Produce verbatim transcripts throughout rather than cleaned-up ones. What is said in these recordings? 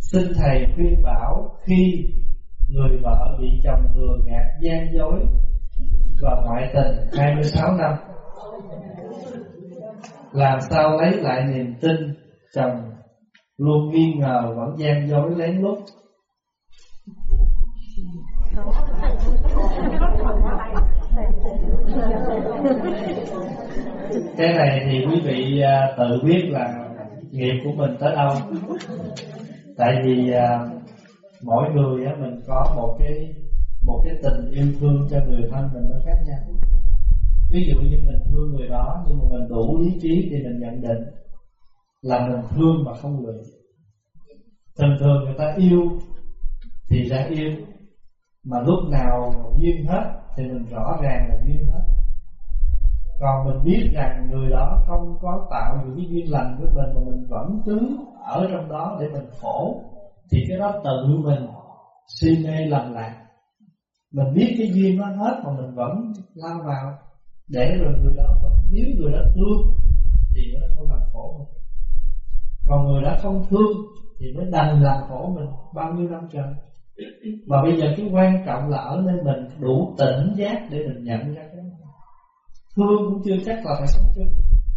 xin thầy khuyên bảo khi người vợ bị chồng lừa gạt gian dối và ngoại tình hai mươi sáu năm, làm sao lấy lại niềm tin chồng luôn nghi ngờ vẫn gian dối lén lút. Cái này thì quý vị tự biết là nghiệp của mình tới đâu. Tại vì mỗi người mình có một cái một cái tình yêu thương cho người thân mình nó khác nhau. Ví dụ như mình thương người đó nhưng mà mình đủ lý trí thì mình nhận định là mình thương mà không lừa. Thường thường người ta yêu thì ra yêu, mà lúc nào duyên hết thì mình rõ ràng là duyên hết. Còn mình biết rằng người đó không có tạo những cái duyên lành với mình mà mình vẫn cứ ở trong đó để mình khổ, thì cái đó tự mình si mê lầm lạc. Mình biết cái duyên nó hết mà mình vẫn lao vào, để rồi người đó vẫn, nếu người đó thương thì nó không làm khổ mình. Còn người đó không thương thì mới đành làm khổ mình bao nhiêu năm trời. Mà bây giờ cái quan trọng là ở nơi mình đủ tỉnh giác để mình nhận ra cái đó. Thương cũng chưa chắc là phải sống chung.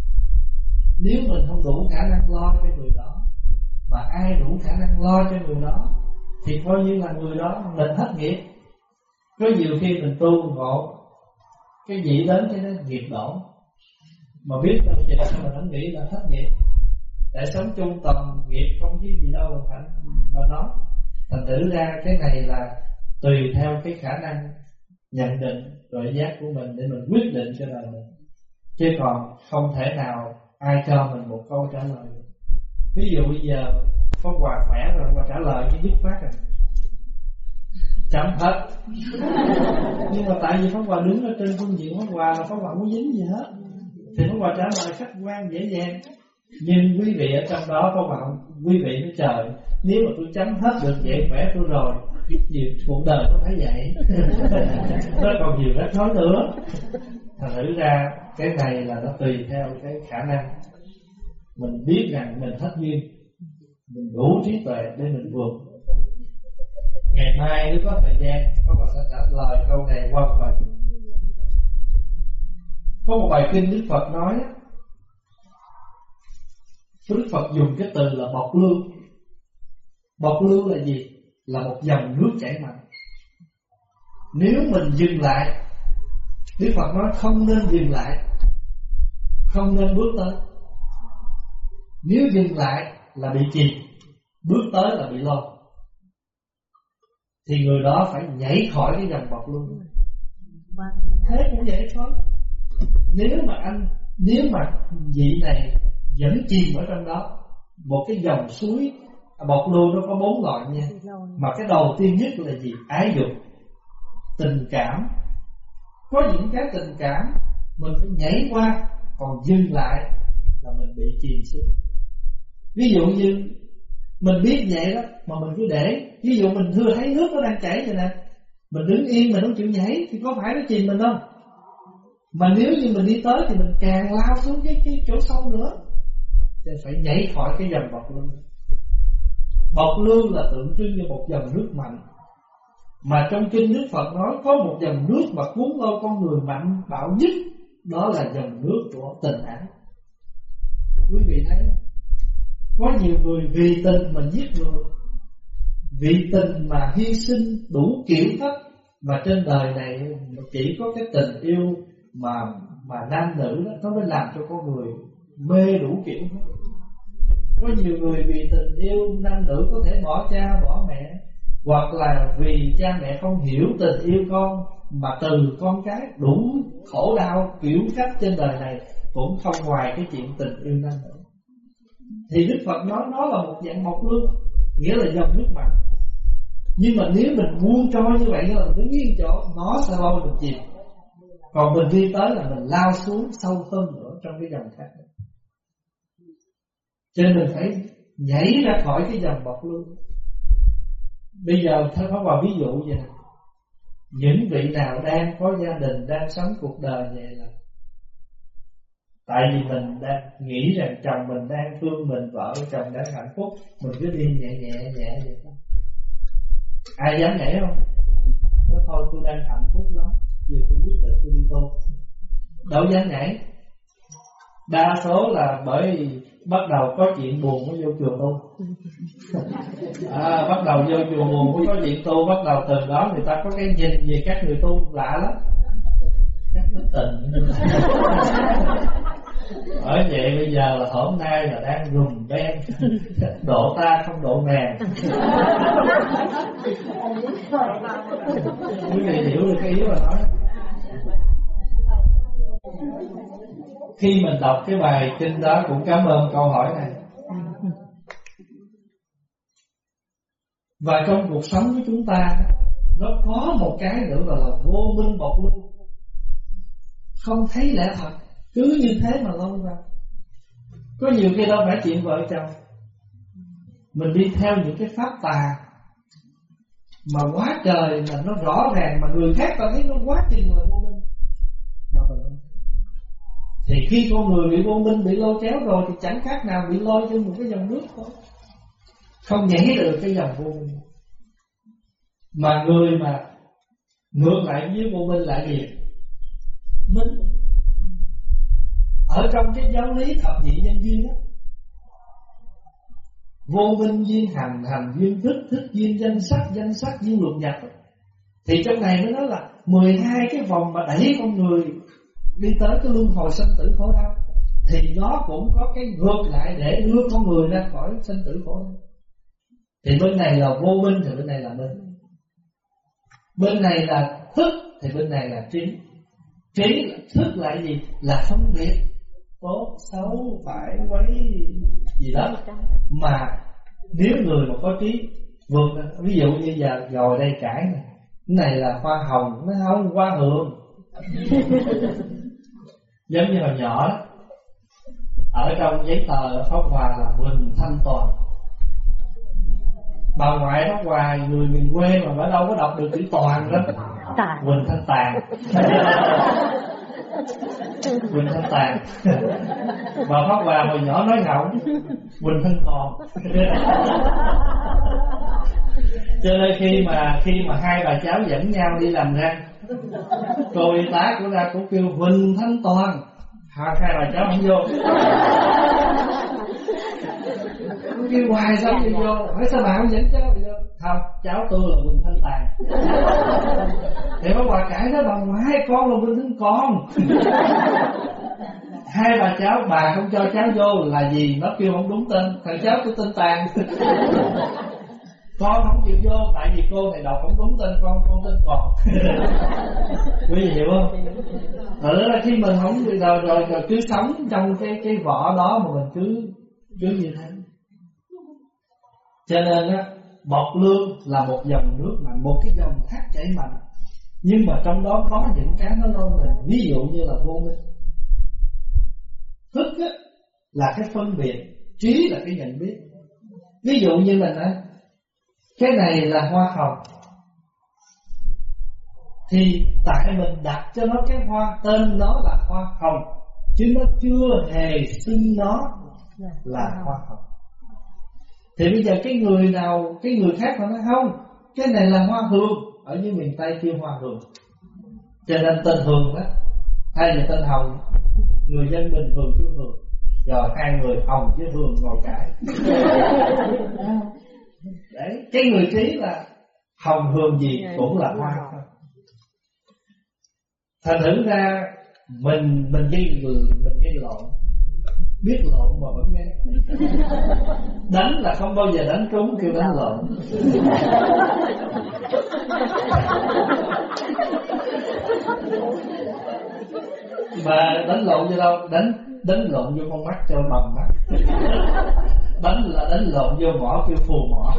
Nếu mình không đủ khả năng lo cho người đó, mà ai đủ khả năng lo cho người đó, thì coi như là người đó mình hết nghiệp. Có nhiều khi mình tu ngộ cái gì đến cái nó nghiệp đổ, mà biết đâu chị là mình không nghĩ là hết nghiệp. Tại sống chung toàn nghiệp không chứ gì đâu mà mà nói. Thành thử ra cái này là tùy theo cái khả năng nhận định tuệ giác của mình để mình quyết định cho đời mình, chứ còn không thể nào ai cho mình một câu trả lời. Ví dụ bây giờ có quà khỏe rồi mà trả lời cái dứt khoát rồi chấm hết. Nhưng mà tại vì Pháp Hòa đứng ở trên phương diện Pháp Hòa là Pháp Hòa không dính gì hết, thì Pháp Hòa trả lời khách quan dễ dàng. Nhưng quý vị ở trong đó Pháp Hòa, quý vị nói trời, nếu mà tôi chấm hết được vậy khỏe tôi rồi, nhiều cuộc đời nó phải vậy. Nó còn nhiều rắc rối nữa. Thành thử ra cái này là nó tùy theo cái khả năng. Mình biết rằng mình hết duyên, mình đủ trí tuệ để mình vượt. Ngày mai nếu có thời gian các bạn sẽ trả lời câu này qua một bài kinh. Có một bài kinh Đức Phật nói, Đức Phật dùng cái từ là bọc lưu. Bọc lưu là gì? Là một dòng nước chảy mạnh. Nếu mình dừng lại, Đức Phật nói không nên dừng lại, không nên bước tới. Nếu dừng lại là bị chìm, bước tới là bị lôi. Thì người đó phải nhảy khỏi cái dòng bọc lưu. Thế cũng vậy thôi. Nếu mà anh, nếu mà vị này vẫn chìm ở trong đó, một cái dòng suối bọc lưu nó có bốn loại nha. Mà cái đầu tiên nhất là gì? Ái dục, tình cảm. Có những cái tình cảm mình phải nhảy qua, còn dừng lại là mình bị chìm xuống. Ví dụ như mình biết vậy đó mà mình cứ để, ví dụ mình thưa thấy nước nó đang chảy vậy nè, mình đứng yên mình không chịu nhảy thì có phải nó chìm mình không? Mà nếu như mình đi tới thì mình càng lao xuống cái, cái chỗ sâu nữa, thì phải nhảy khỏi cái dòng bọc lưu. Bọc lưu là tượng trưng cho một dòng nước mạnh. Mà trong kinh Đức Phật nói có một dòng nước mà cuốn lôi con người mạnh bạo nhất, đó là dòng nước của tình ái. Quý vị thấy có nhiều người vì tình mà giết người, vì tình mà hy sinh đủ kiểu cách. Mà trên đời này chỉ có cái tình yêu mà mà nam nữ đó, nó mới làm cho con người mê đủ kiểu hết. Có nhiều người vì tình yêu nam nữ có thể bỏ cha bỏ mẹ, hoặc là vì cha mẹ không hiểu tình yêu con mà từ con cái đủ khổ đau kiểu cách trên đời này, cũng không ngoài cái chuyện tình yêu nam nữ. Thì Đức Phật nói nó là một dạng bọc lưu, nghĩa là dòng nước mạnh. Nhưng mà nếu mình buông trôi như vậy là mình đứng yên chỗ, nó sẽ lôi mình chìm. Còn mình đi tới là mình lao xuống sâu hơn nữa trong cái dòng khác. Cho nên mình phải nhảy ra khỏi cái dòng bọc lưu. Bây giờ Thầy Pháp Hòa ví dụ vậy nè. Những vị nào đang có gia đình, đang sống cuộc đời vậy là Tại vì mình đang nghĩ rằng chồng mình đang thương mình, vợ chồng đang hạnh phúc, mình cứ đi nhẹ nhẹ nhẹ vậy thôi. Ai dám nhảy không? Nói thôi tôi đang hạnh phúc lắm, giờ tôi quyết định tôi đi tu. Đâu dám nhảy. Đa số là bởi bắt đầu có chuyện buồn mới vô chùa tu. À, bắt đầu vô chùa buồn mới có chuyện tu. Bắt đầu từ đó người ta có cái nhìn về các người tu lạ lắm, các nó tình. Bởi vậy bây giờ là hôm nay là đang rùm beng, độ ta không độ nàng. Quý vị hiểu được cái ý mà nói. Khi mình đọc cái bài kinh đó cũng cảm ơn câu hỏi này. Và trong cuộc sống của chúng ta, nó có một cái nữa gọi là vô minh bộc lưu, không thấy lẽ thật, cứ như thế mà lâu ra. Có nhiều khi đâu phải chuyện vợ chồng, mình đi theo những cái pháp tà mà quá trời, mà nó rõ ràng mà người khác ta thấy nó quá chừng là vô minh. Thì khi con người bị vô minh, bị lôi kéo rồi thì chẳng khác nào bị lôi trên một cái dòng nước thôi, không nhảy được cái dòng vô minh. Mà người mà ngược lại với vô minh là gì? Minh. Ở trong cái giáo lý thập nhị nhân duyên đó, vô minh duyên hành, hành duyên thức, thức duyên danh sắc, danh sắc duyên luật nhập đó. Thì trong này mới nói là mười hai cái vòng mà đẩy con người đi tới cái luân hồi sanh tử khổ đau, thì nó cũng có cái ngược lại để đưa con người ra khỏi sanh tử khổ đau. Thì bên này là vô minh thì bên này là minh, bên này là thức thì bên này là trí. Trí thức là gì? Là phân biệt tốt xấu phải quấy gì đó. Mà nếu người mà có trí vượt, ví dụ như giờ ngồi đây cãi này, cái này là hoa hồng, nó không hoa hường. Giống như hồi nhỏ đó, ở trong giấy tờ Pháp Hòa là Huỳnh Thanh Toàn. Bà ngoại Pháp Hòa người miền quê mà ở đâu có đọc được chữ Toàn đó. Huỳnh Thanh Tàn. Huỳnh Thanh Tàn. Bà Pháp Hòa hồi nhỏ nói ngọng Huỳnh Thanh Còn. Cho nên khi mà khi mà hai bà cháu dẫn nhau đi làm răng, cô y tá của ra cũng kêu Huỳnh Thanh Toàn, hai hai bà cháu không vô. Cô kêu hoài sao đi vô, hỏi sao bà không dẫn cháu đi vô? Không, cháu tôi là Huỳnh Thanh Tàn. Thì bà bà cãi đó, bà ngoại con là Huỳnh Thanh Con. Hai bà cháu bà không cho cháu vô là gì? Nó kêu không đúng tên, thằng cháu tôi tên Tàn. Con không chịu vô tại vì cô này đọc không đúng tên con, con tên Còn. Quý vị hiểu không? Ở đó là khi mình không rồi, rồi, rồi cứ sống trong cái cái vỏ đó mà mình cứ cứ như thế. Cho nên á, bọt lương là một dòng nước mạnh, một cái dòng thác chảy mạnh, nhưng mà trong đó có những cái nó lôi mình. Ví dụ như là vô minh. Thức á là cái phân biệt, trí là cái nhận biết. Ví dụ như là nói cái này là hoa hồng, thì tại mình đặt cho nó cái hoa, tên nó là hoa hồng, chứ nó chưa hề xưng nó là hoa hồng. Thì bây giờ cái người nào, cái người khác mà nói không, cái này là hoa hương, ở dưới miền Tây kêu hoa hương, cho nên tên Hương đó, hay là tên Hồng, người dân bình thường kêu Hương, rồi hai người Hồng với Hương ngồi cãi. Đấy, cái người trí là hồng hương gì cũng là hoa. Thành thử ra mình mình gây mình gây lộn, biết lộn mà vẫn nghe. Đánh là không bao giờ đánh trúng, kêu đánh lộn. Mà đánh lộn vô đâu? Đánh đánh lộn vô con mắt cho bầm mắt. Đánh là đánh lộn vô mỏ kêu phù mỏ.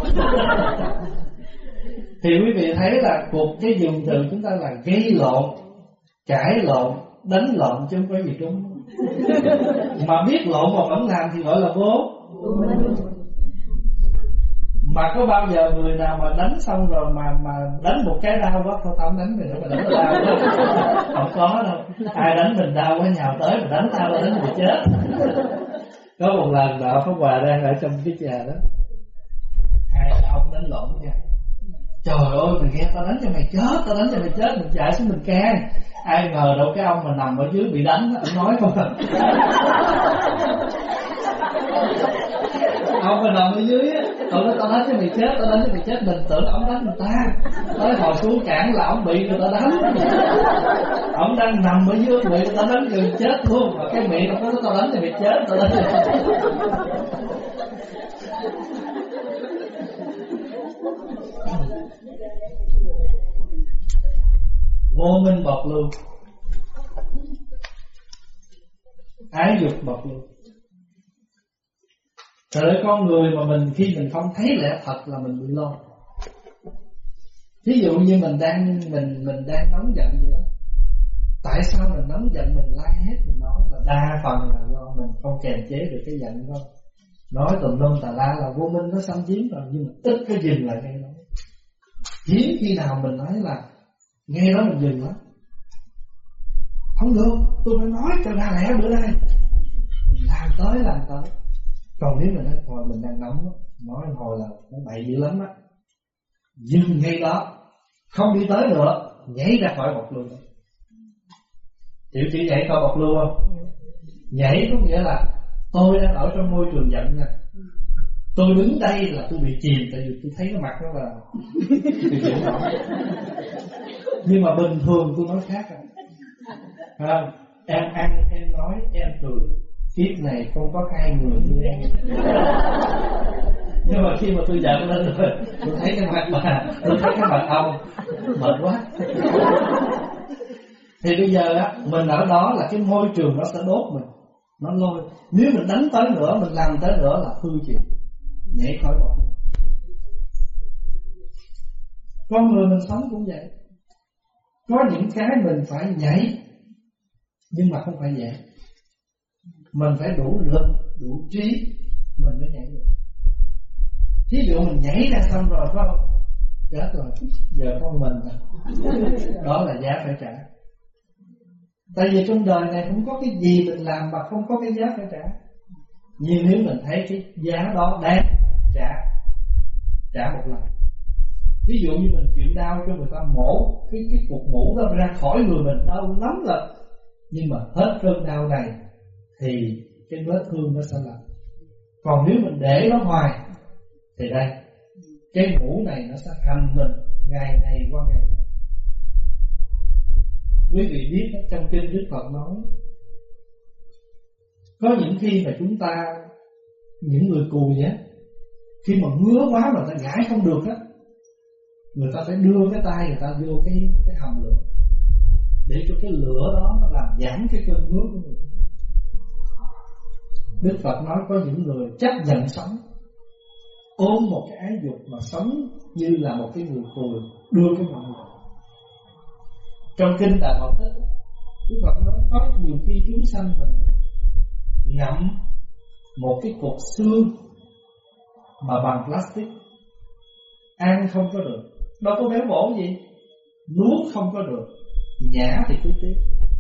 Thì quý vị thấy là cuộc cái dùng từ chúng ta là gây lộn, cãi lộn, đánh lộn chứ không có gì trúng. Mà biết lộn mà vẫn làm thì gọi là vô. Mà có bao giờ người nào mà đánh xong rồi mà mà đánh một cái đau quá, thôi tao không đánh mày nữa, mà đánh tao đau quá. Không có đâu. Ai đánh mình đau quá nhào tới mà đánh tao là đánh mình chết. Có một lần đạo Pháp Hòa đang ở trong cái nhà đó, hai ông đánh lộn nha. Trời ơi, mày nghe tao đánh cho mày chết, tao đánh cho mày chết, mình chạy xuống mình can. Ai ngờ đâu cái ông mà nằm ở dưới bị đánh, ông nói không à. Ông mà nằm ở dưới á, tao nói tao đánh cho mày chết, tao đánh cho mày chết, mình tưởng ông đánh người ta. Tới hồi xuống cản là ông bị người ta đánh. Ông đang nằm ở dưới bị người ta đánh gần chết luôn, mà cái miệng ông nói tao đánh cho mày chết, tao đánh cho mày chết. Vô minh bộc lưu, ái dục bộc lưu. Trời ơi, con người mà mình khi mình không thấy lẽ thật là mình bị lo. Ví dụ như mình đang mình mình đang nóng giận vậy đó. Tại sao mình nóng giận, mình la hét, mình nói là đa phần là do mình không kềm chế được cái giận thôi. Nói tùm lum tà la là vô minh nó xâm chiếm rồi, nhưng mà ít cái dừng lại ngay đó. Hiếm khi nào mình nói là nghe đó mình dừng lắm. Không được, tôi phải nói cho ra lẽ bữa nay. Mình làm tới làm tới. Còn nếu mình nói hồi mình đang nóng, nói hồi là nó bậy dữ lắm á, dừng ngay đó, không đi tới nữa, nhảy ra khỏi bộc lưu. Hiểu chữ nhảy khỏi bộc lưu không? Nhảy có nghĩa là tôi đang ở trong môi trường giận nè, tôi đứng đây là tôi bị chìm, tại vì tôi thấy cái mặt đó là tôi chịu nổi. Nhưng mà bình thường tôi nói khác rồi. À, em ăn, em nói, em cười, kiếp này không có hai người như em. Nhưng mà khi mà tôi giận lên rồi, tôi thấy cái mặt bà, tôi thấy cái mặt ông mệt quá. Thì bây giờ á, mình ở đó là cái môi trường nó sẽ đốt mình, nó lôi. Nếu mình đánh tới nữa, mình làm tới nữa là hư chuyện, nhảy khỏi bọc. Con người mình sống cũng vậy. Có những cái mình phải nhảy, nhưng mà không phải dễ. Mình phải đủ lực, đủ trí, mình mới nhảy được. Thí dụ mình nhảy ra xong rồi phải không? Chết rồi, giờ con mình rồi. Đó là giá phải trả. Tại vì trong đời này không có cái gì mình làm mà không có cái giá phải trả. Nhưng nếu mình thấy cái giá đó đáng trả, trả một lần. Ví dụ như mình chịu đau cho người ta mổ cái cái cục mũ đó ra khỏi người mình, đau lắm rồi. Nhưng mà hết cơn đau này thì cái vết thương nó sẽ lành. Còn nếu mình để nó hoài thì đây, cái mũ này nó sẽ hành mình ngày này qua ngày. Quý vị biết trong kinh Đức Phật nói, có những khi mà chúng ta, những người cùi á, khi mà ngứa quá mà ta gãi không được á, người ta phải đưa cái tay người ta vô cái cái hầm lửa để cho cái lửa đó nó làm giảm cái cơn ngứa của người ta. Đức Phật nói có những người chấp nhận sống, ôm một cái ái dục mà sống như là một cái người cùi, đưa cái ngọn lửa. Trong kinh Đại Bảo Tích, Đức Phật nói có nhiều khi chúng sanh mình ngậm một cái cục xương mà bằng plastic, ăn không có được, đâu có béo bổ gì, nuốt không có được, nhả thì cứ tiếp.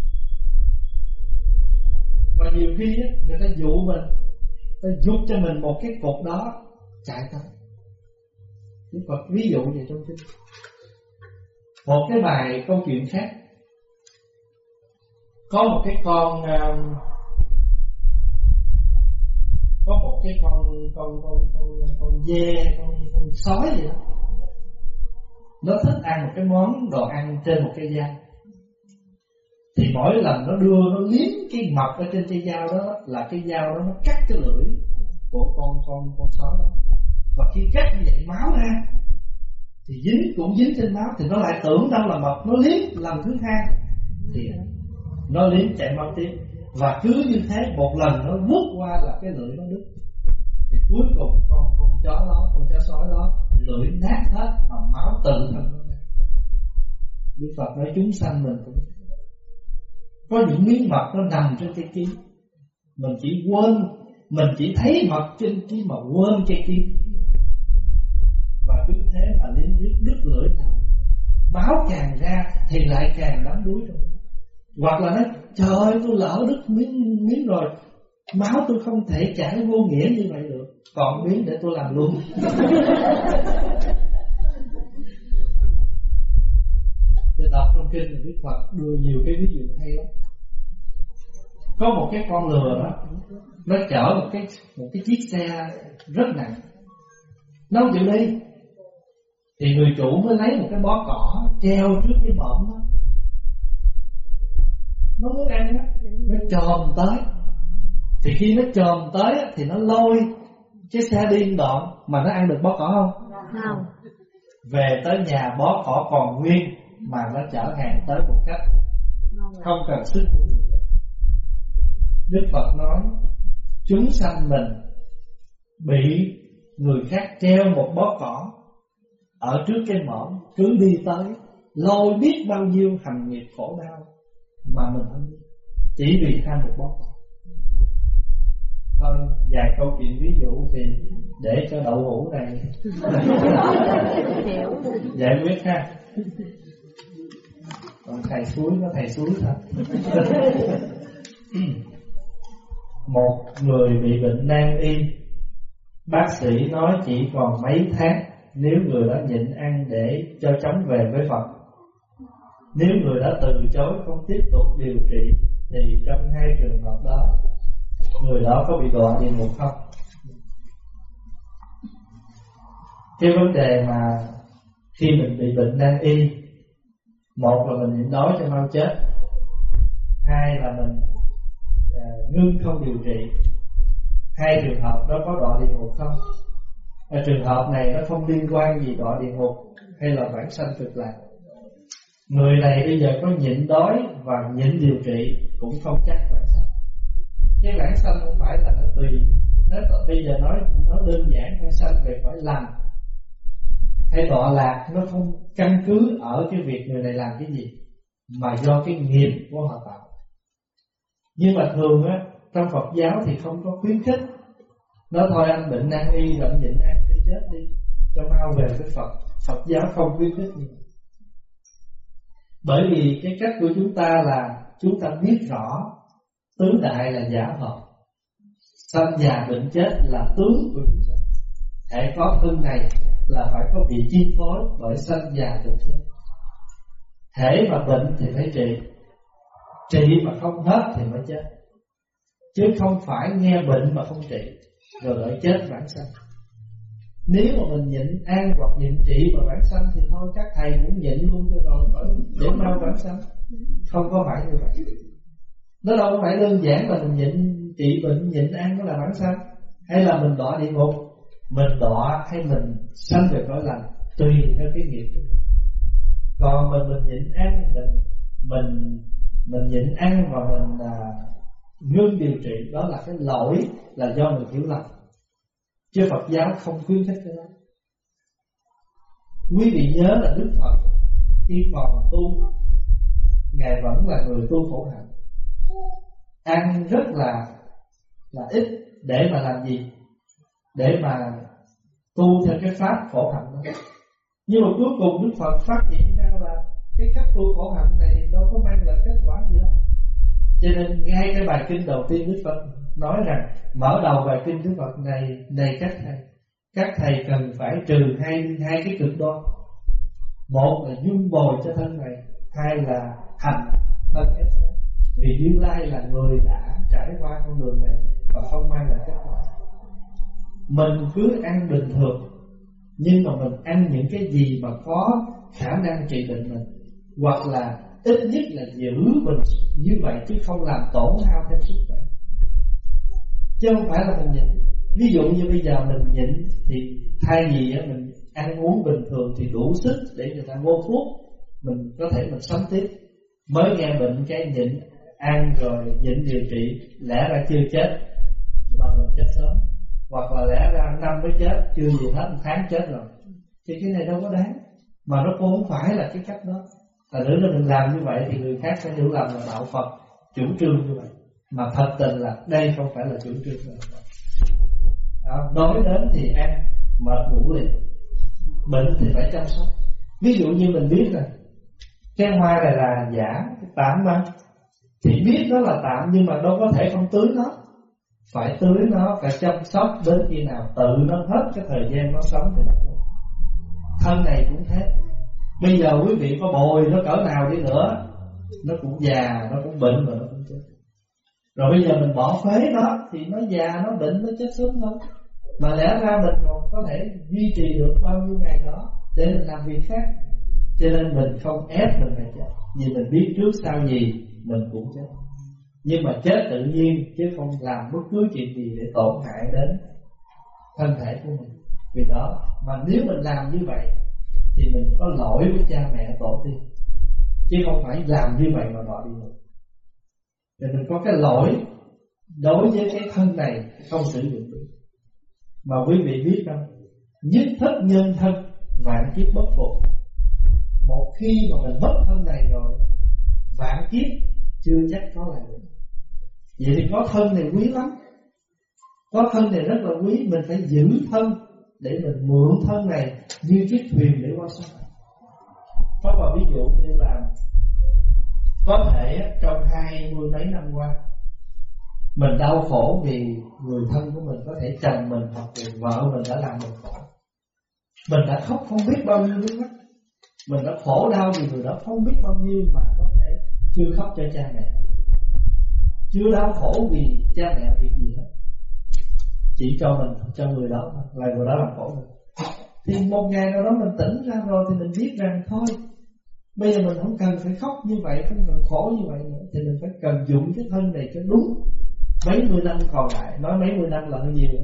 Và nhiều khi á, người ta dụ mình, ta giúp cho mình một cái cục đó chạy tới. Đức Phật ví dụ vậy trong kinh. Một cái bài câu chuyện khác, có một cái con um, có một cái con con con con con dê, con, con sói gì đó, nó thích ăn một cái món đồ ăn trên một cây dao. Thì mỗi lần nó đưa, nó liếm cái mật ở trên cây dao đó, là cái dao đó nó cắt cái lưỡi của con con con sói đó. Và khi cắt như vậy máu ra thì dính, cũng dính trên máu, thì nó lại tưởng đâu là mật, nó liếm lần thứ hai thì nó liếm chạy máu tiếp. Và cứ như thế một lần nó vuốt qua là cái lưỡi nó đứt. Thì cuối cùng con con chó đó, con chó sói đó lưỡi nát hết mà máu tự thân nó ra. Đức Phật nói chúng sanh mình cũng có những miếng mật nó nằm trên cây kim, mình chỉ quên, mình chỉ thấy mật trên kim mà quên cây kim. thế mà liếm riết đứt lưỡi nào, máu càng ra thì lại càng đắm đuối rồi. Hoặc là nói trời ơi tôi lỡ đứt miếng, miếng rồi, máu tôi không thể chảy vô nghĩa như vậy được, còn miếng để tôi làm luôn. Tôi đọc trong kinh là Đức Phật đưa nhiều cái ví dụ hay lắm. Có một cái con lừa đó, nó chở một cái một cái chiếc xe rất nặng, nó không chịu đi, thì người chủ mới lấy một cái bó cỏ treo trước cái mõm đó. Nó muốn ăn đó, nó chồm tới, thì khi nó chồm tới thì nó lôi cái xe đi đoạn, mà nó ăn được bó cỏ không? Không. Về tới nhà bó cỏ còn nguyên, mà nó chở hàng tới một cách không cần sức. Đức Phật nói chúng sanh mình bị người khác treo một bó cỏ ở trước cái mõm, cứ đi tới lôi biết bao nhiêu hành nghiệp khổ đau mà mình không biết, chỉ vì tham một bó cỏ. Thôi vài câu chuyện ví dụ thì để cho đậu hũ này giải quyết ha. Còn thầy suối có thầy suối thật. Một người bị bệnh nan y, bác sĩ nói chỉ còn mấy tháng nếu người đó nhịn ăn để cho chóng về với Phật. Nếu người đó từ chối không tiếp tục điều trị thì trong hai trường hợp đó, người đó có bị đọa địa ngục không? Cái vấn đề mà khi mình bị bệnh nan y, một là mình nhịn đói cho mau chết, hai là mình à, ngưng không điều trị. Hai trường hợp đó có đọa địa ngục không? Ở trường hợp này nó không liên quan gì đọa địa ngục hay là vãng sanh cực lạc. Người này bây giờ có nhịn đói và nhịn điều trị cũng không chắc vãng sanh. Cái vãng sanh không phải là nó tùy. Nếu bây giờ nói nó đơn giản, vãng sanh về cõi lành hay đọa lạc, nó không căn cứ ở cái việc người này làm cái gì, mà do cái nghiệp của họ tạo. Nhưng mà thường á, trong Phật giáo thì không có khuyến khích nói thôi anh bệnh nan y rồi nhịn ăn cho chết đi, cho mau về với Phật. Phật giáo không khuyến khích như vậy. Bởi vì cái cách của chúng ta là chúng ta biết rõ tứ đại là giả hợp, sanh già bệnh chết là tướng của chúng ta. Hễ có thân này là phải có bị chi phối bởi sanh già bệnh chết. Hễ mà bệnh thì phải trị, trị mà không hết thì mới chết, chứ không phải nghe bệnh mà không trị rồi đợi chết vãng sanh. Nếu mà mình nhịn ăn hoặc nhịn trị mà vãng sanh thì thôi các thầy cũng nhịn luôn cho rồi để mau vãng sanh. Không có phải như vậy. Nó đâu phải đơn giản là mình nhịn trị bệnh, nhịn ăn đó là vãng sanh, hay là mình đọa địa ngục. Mình đọa hay mình sanh về cõi lành tùy theo cái nghiệp của mình. Còn mình mình nhịn ăn, mình mình mình nhịn ăn và mình à, ngưng điều trị, đó là cái lỗi là do mình hiểu lầm, chứ Phật giáo không khuyến khích cái đó. Quý vị nhớ là Đức Phật khi còn tu, Ngài vẫn là người tu khổ hạnh, ăn rất là là ít để mà làm gì? Để mà tu theo cái pháp khổ hạnh đó. Nhưng mà cuối cùng Đức Phật phát hiện ra là cái cách tu khổ hạnh này đâu có mang lại kết quả gì đâu. Cho nên ngay cái bài kinh đầu tiên Đức Phật nói rằng, mở đầu bài kinh Đức Phật này, này các thầy, các thầy cần phải trừ hai hai cái cực đoan. Một là dung bồi cho thân này, hai là hành thân ép sát. Vì Như Lai là người đã trải qua con đường này và không mang lại kết quả. Mình cứ ăn bình thường, nhưng mà mình ăn những cái gì mà có khả năng trị bệnh mình, hoặc là ít nhất là giữ mình như vậy chứ không làm tổn hao thêm sức khỏe. Chứ không phải là mình nhịn. Ví dụ như bây giờ mình nhịn thì thay vì mình ăn uống bình thường thì đủ sức để người ta mua thuốc, mình có thể mình sống tiếp. Mới nghe bệnh cái nhịn ăn rồi nhịn điều trị, lẽ ra chưa chết mà mình chết sớm, hoặc là lẽ ra năm mới chết, chưa gì hết một tháng chết rồi. Thì cái này đâu có đáng, mà nó cũng không phải là cái cách đó. Là nếu là mình làm như vậy thì người khác sẽ hiểu lầm là đạo Phật chủ trương như vậy, mà thật tình là đây không phải là chủ trương của đạo Phật. Đó, nói đến thì ăn mệt ngủ liền, bệnh thì phải chăm sóc. Ví dụ như mình biết là cái hoa này là giả, tạm mà, thì biết nó là tạm nhưng mà đâu có thể không tưới nó. Phải tưới nó, phải chăm sóc đến khi nào tự nó hết cái thời gian nó sống thì nó tốt. Thân này cũng thế. Bây giờ quý vị có bồi nó cỡ nào đi nữa, nó cũng già, nó cũng bệnh và nó cũng chết. Rồi bây giờ mình bỏ phế nó thì nó già, nó bệnh, nó chết sớm thôi. Mà lẽ ra mình còn có thể duy trì được bao nhiêu ngày đó để mình làm việc khác. Cho nên mình không ép mình phải chết, vì mình biết trước sau gì mình cũng chết. Nhưng mà chết tự nhiên chứ không làm bất cứ chuyện gì để tổn hại đến thân thể của mình. Vì đó mà nếu mình làm như vậy thì mình có lỗi với cha mẹ tổ tiên, chứ không phải làm như vậy mà họ đi được. Thì mình có cái lỗi đối với cái thân này không sử dụng được. Mà quý vị biết không, nhất thất nhân thân, vạn kiếp bất phục. Một khi mà mình mất thân này rồi, vạn kiếp chưa chắc có lại được. Vậy thì có thân này quý lắm. Có thân này rất là quý, mình phải giữ thân để mình mượn thân này như chiếc thuyền để qua sông. Có một ví dụ như là có thể trong hai mươi mấy năm qua mình đau khổ vì người thân của mình, có thể chồng mình hoặc là vợ mình đã làm mình khổ. Mình đã khóc không biết bao nhiêu nước mắt, mình đã khổ đau vì người đó không biết bao nhiêu, mà có thể chưa khóc cho cha mẹ, chưa đau khổ vì cha mẹ việc gì hết, chỉ cho mình, cho người đó là người đó làm khổ mình. Thì một ngày nào đó mình tỉnh ra rồi thì mình biết rằng thôi, bây giờ mình không cần phải khóc như vậy, không cần khổ như vậy nữa, thì mình phải cần dụng cái thân này cho đúng. Mấy mươi năm còn lại, nói mấy mươi năm là hơi nhiều,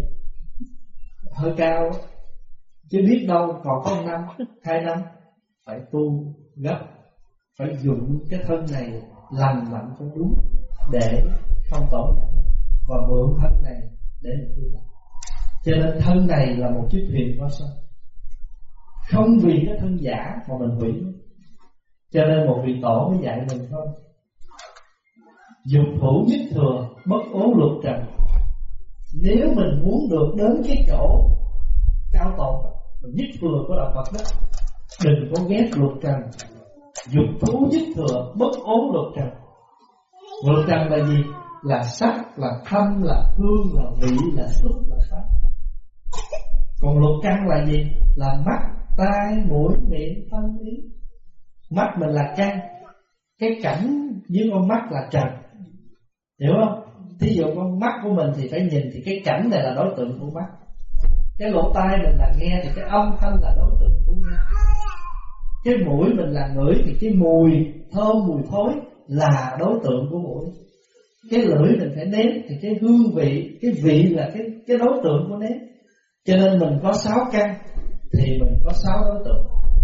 hơi cao, chứ biết đâu còn có một năm, hai năm, phải tu gấp, phải dụng cái thân này lành mạnh cho đúng để không tổn hại, và mượn thân này để mình tu tập. Cho nên thân này là một chiếc thuyền qua sông, không vì cái thân giả mà mình hủy. Cho nên một vị tổ mới dạy mình thôi: dục thủ nhất thừa, bất ố luật trần. Nếu mình muốn được đến cái chỗ cao tột nhất thừa của đạo Phật đó, đừng có ghét luật trần. Dục thú nhất thừa, bất ố luật trần. Luật trần là gì? Là sắc, là thanh, là hương, là vị, là xúc, là pháp. Còn luật căn là gì? Là mắt, tai, mũi, miệng, thân, ý. Mắt mình là căn, cái cảnh dưới con mắt là trần, hiểu không? Thí dụ con mắt của mình thì phải nhìn, thì cái cảnh này là đối tượng của mắt. Cái lỗ tai mình là nghe, thì cái âm thanh là đối tượng của nghe. Cái mũi mình là ngửi, thì cái mùi thơm, mùi thối là đối tượng của mũi. Cái lưỡi mình phải nếm, thì cái hương vị, cái vị là cái, cái đối tượng của nếm. Cho nên mình có sáu căn thì mình có sáu đối tượng.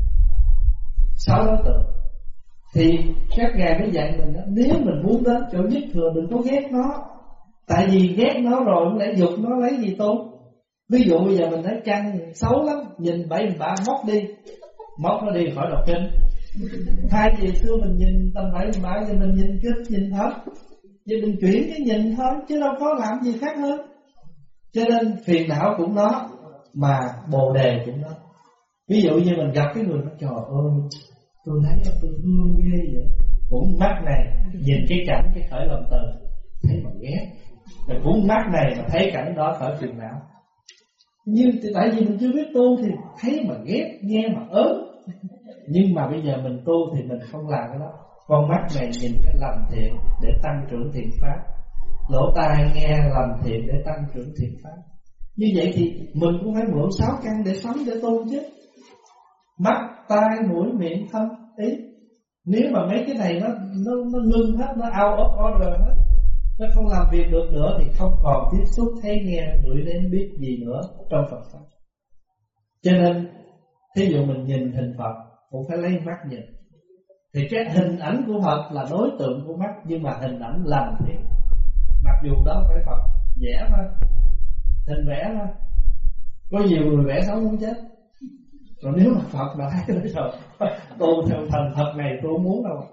Sáu đối tượng. Thì các ngài mới dạy mình đó, nếu mình muốn đến chỗ nhất thừa đừng có ghét nó. Tại vì ghét nó rồi cũng lại dục nó lấy gì tốt. Ví dụ bây giờ mình thấy căn xấu lắm, nhìn bảy mình bả móc đi, móc nó đi khỏi đọc kinh. Thay vì xưa mình nhìn tầm bảy mình bả, thì mình nhìn kinh, nhìn thấp, vậy mình chuyển cái nhìn thôi, chứ đâu có làm gì khác hơn. Cho nên phiền não cũng nó, mà bồ đề cũng nó. Ví dụ như mình gặp cái người nó trời ơi, tôi thấy tôi thương ghê vậy, cũng mắt này nhìn cái cảnh cái khởi lòng từ thấy mà ghét, rồi cũng mắt này mà thấy cảnh đó khởi phiền não. Nhưng tại vì mình chưa biết tu thì thấy mà ghét, nghe mà ớn. Nhưng mà bây giờ mình tu thì mình không làm cái đó. Con mắt này nhìn cái làm thiện để tăng trưởng thiện pháp, lỗ tai nghe làm thiện để tăng trưởng thiện pháp. Như vậy thì mình cũng phải mượn sáu căn để sống, để tu chứ. Mắt, tai, mũi, miệng, thân, ý. Nếu mà mấy cái này nó nó nó ngưng hết, nó out of order hết, nó không làm việc được nữa, thì không còn tiếp xúc, thấy, nghe, ngửi, nếm, biết gì nữa trong Phật pháp. Cho nên thí dụ mình nhìn hình Phật cũng phải lấy mắt nhìn. Thì cái hình ảnh của Phật là đối tượng của mắt, nhưng mà hình ảnh làm thiện. Mặc dù đó phải Phật vẽ thôi, hình vẽ thôi. Có nhiều người vẽ sống muốn chết. Rồi nếu mà Phật đã thấy đấy rồi, tu theo thần Phật này tôi không muốn đâu.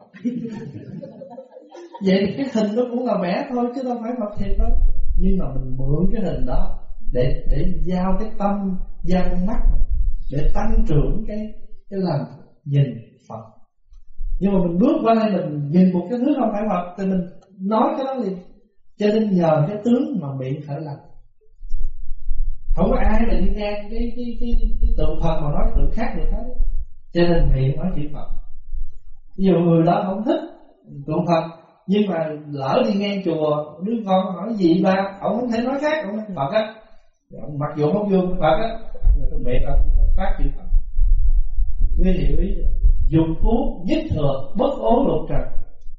Vậy thì cái hình nó cũng là vẽ thôi, chứ đâu phải Phật thiệt đâu. Nhưng mà mình mượn cái hình đó để để giao cái tâm, giao con mắt để tăng trưởng cái cái lần nhìn Phật. Nhưng mà mình bước qua đây mình nhìn một cái thứ không phải Phật thì mình nói cái đó liền. Cho nên nhờ cái tướng mà miệng khởi lành. Không có ai mà đi ngang cái cái cái, cái tượng Phật mà nói tượng khác được hết. Cho nên miệng nói chữ Phật. Ví dụ người đó không thích tượng Phật, nhưng mà lỡ đi ngang chùa, đứa con hỏi gì ba, ông không thể nói khác, ông nói Phật á. Mặc dù không vô Phật á, nhưng mà miệng ông phát chữ Phật. Quý hiểu ý chưa? Dùng thuốc nhất thừa bất ố lục trần.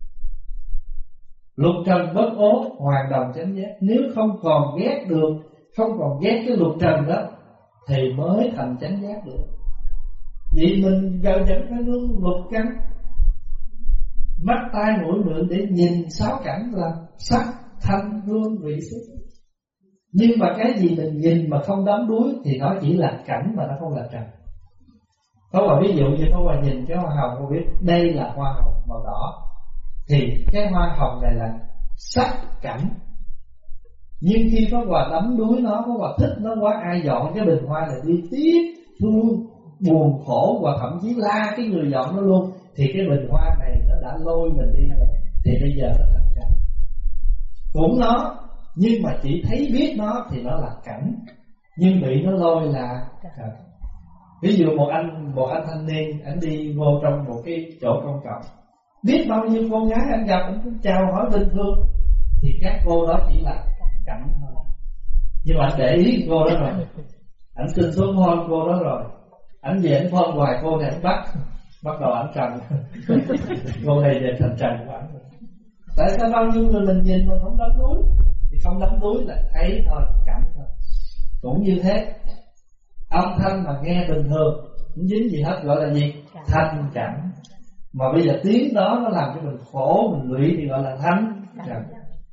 Lục trần bất ố hoàn đồng chánh giác. Nếu không còn ghét được, không còn ghét cái lục trần đó thì mới thành chánh giác được. Vậy mình gợi dẫn cái nương lục căn, mắt tai mũi miệng để nhìn sáu cảnh là sắc thanh hương vị xúc. Nhưng mà cái gì mình nhìn mà không đắm đuối thì nó chỉ là cảnh mà nó không là trần. Có một ví dụ như có Hòa nhìn cái hoa hồng, cô biết đây là hoa hồng màu đỏ, thì cái hoa hồng này là sắc cảnh. Nhưng khi có Hòa đắm đuối nó, có Hòa thích nó quá, ai dọn cái bình hoa này đi tiếp thương buồn khổ và thậm chí la cái người dọn nó luôn, thì cái bình hoa này nó đã lôi mình đi rồi, thì bây giờ nó thành cảnh. Cũng nó, nhưng mà chỉ thấy biết nó thì nó là cảnh, nhưng bị nó lôi là cảnh. Ví dụ một anh một anh thanh niên, anh đi vô trong một cái chỗ công cộng, biết bao nhiêu con gái anh gặp, anh cũng chào hỏi bình thường, thì các cô đó chỉ là cảnh thôi. Nhưng mà anh để ý cô đó rồi, anh xin xuống hôn cô đó rồi, anh về anh hôn hoài cô này, anh bắt bắt đầu anh trần cô này về thành trần của anh. Tại sao bao nhiêu người mình nhìn mà không đắm đuối, thì không đắm đuối là thấy thôi, cảnh thôi. Cũng như thế, âm thanh mà nghe bình thường không dính gì hết gọi là gì? Thanh cảnh. Mà bây giờ tiếng đó nó làm cho mình khổ, mình lụy thì gọi là thanh cảnh.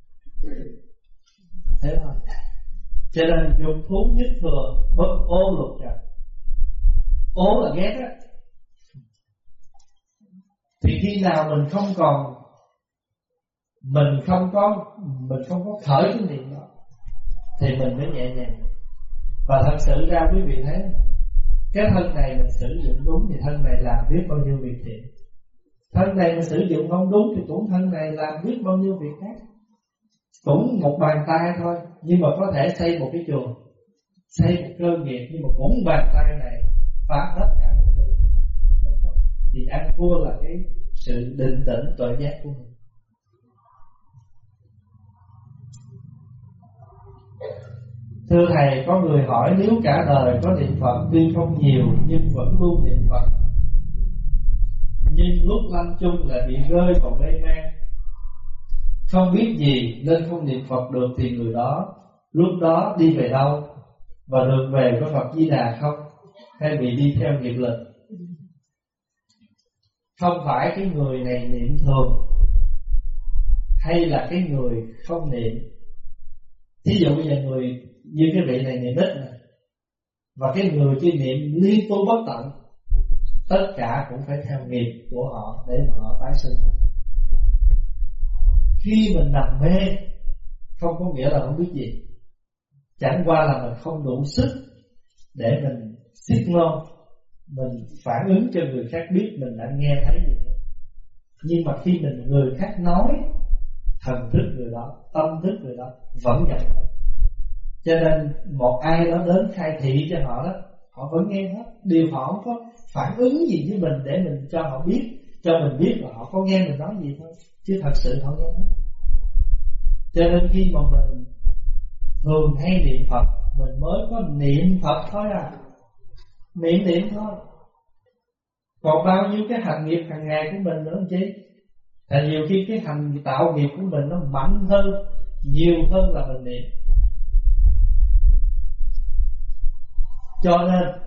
Thế thôi. Cho nên dùng thuốc nhất thừa bất ô lục trần. Ố là ghét á. Thì khi nào mình không còn, mình không có mình không có khởi cái niệm đó thì mình mới nhẹ nhàng. Và thật sự ra quý vị thấy, cái thân này mình sử dụng đúng thì thân này làm biết bao nhiêu việc thiện. Thân này mình sử dụng không đúng thì cũng thân này làm biết bao nhiêu việc khác. Cũng một bàn tay thôi, nhưng mà có thể xây một cái chùa, xây một cơ nghiệp, nhưng mà cũng bàn tay này phá hết cả một cơ nghiệp. Thì ăn thua là cái sự định tĩnh tuệ giác của mình. Thưa Thầy, có người hỏi nếu cả đời có niệm Phật tuy không nhiều nhưng vẫn luôn niệm Phật, nhưng lúc lâm chung lại bị rơi vào mê man, không biết gì nên không niệm Phật được, thì người đó lúc đó đi về đâu, và được về với Phật Di Đà không, hay bị đi theo nghiệp lực? Không phải cái người này niệm thường, hay là cái người không niệm. Thí dụ bây giờ người như cái vị này niệm ít này, và cái người kia niệm liên tục bất tận, tất cả cũng phải theo nghiệp của họ để mà họ tái sinh. Khi mình nằm mê không có nghĩa là không biết gì, chẳng qua là mình không đủ sức để mình signal, mình phản ứng cho người khác biết mình đã nghe thấy gì đó. Nhưng mà khi mình người khác nói, thần thức người đó, tâm thức người đó vẫn nhận. Cho nên một ai đó đến khai thị cho họ đó, họ vẫn nghe hết. Điều họ không có phản ứng gì với mình để mình cho họ biết, cho mình biết là họ có nghe mình nói gì thôi, chứ thật sự họ nghe hết. Cho nên khi mà mình thường hay niệm Phật, mình mới có niệm Phật thôi à, niệm niệm thôi. Còn bao nhiêu cái hành nghiệp hàng ngày của mình nữa chứ? Là nhiều khi cái hành tạo nghiệp của mình nó mạnh hơn, nhiều hơn là mình niệm. Cho nên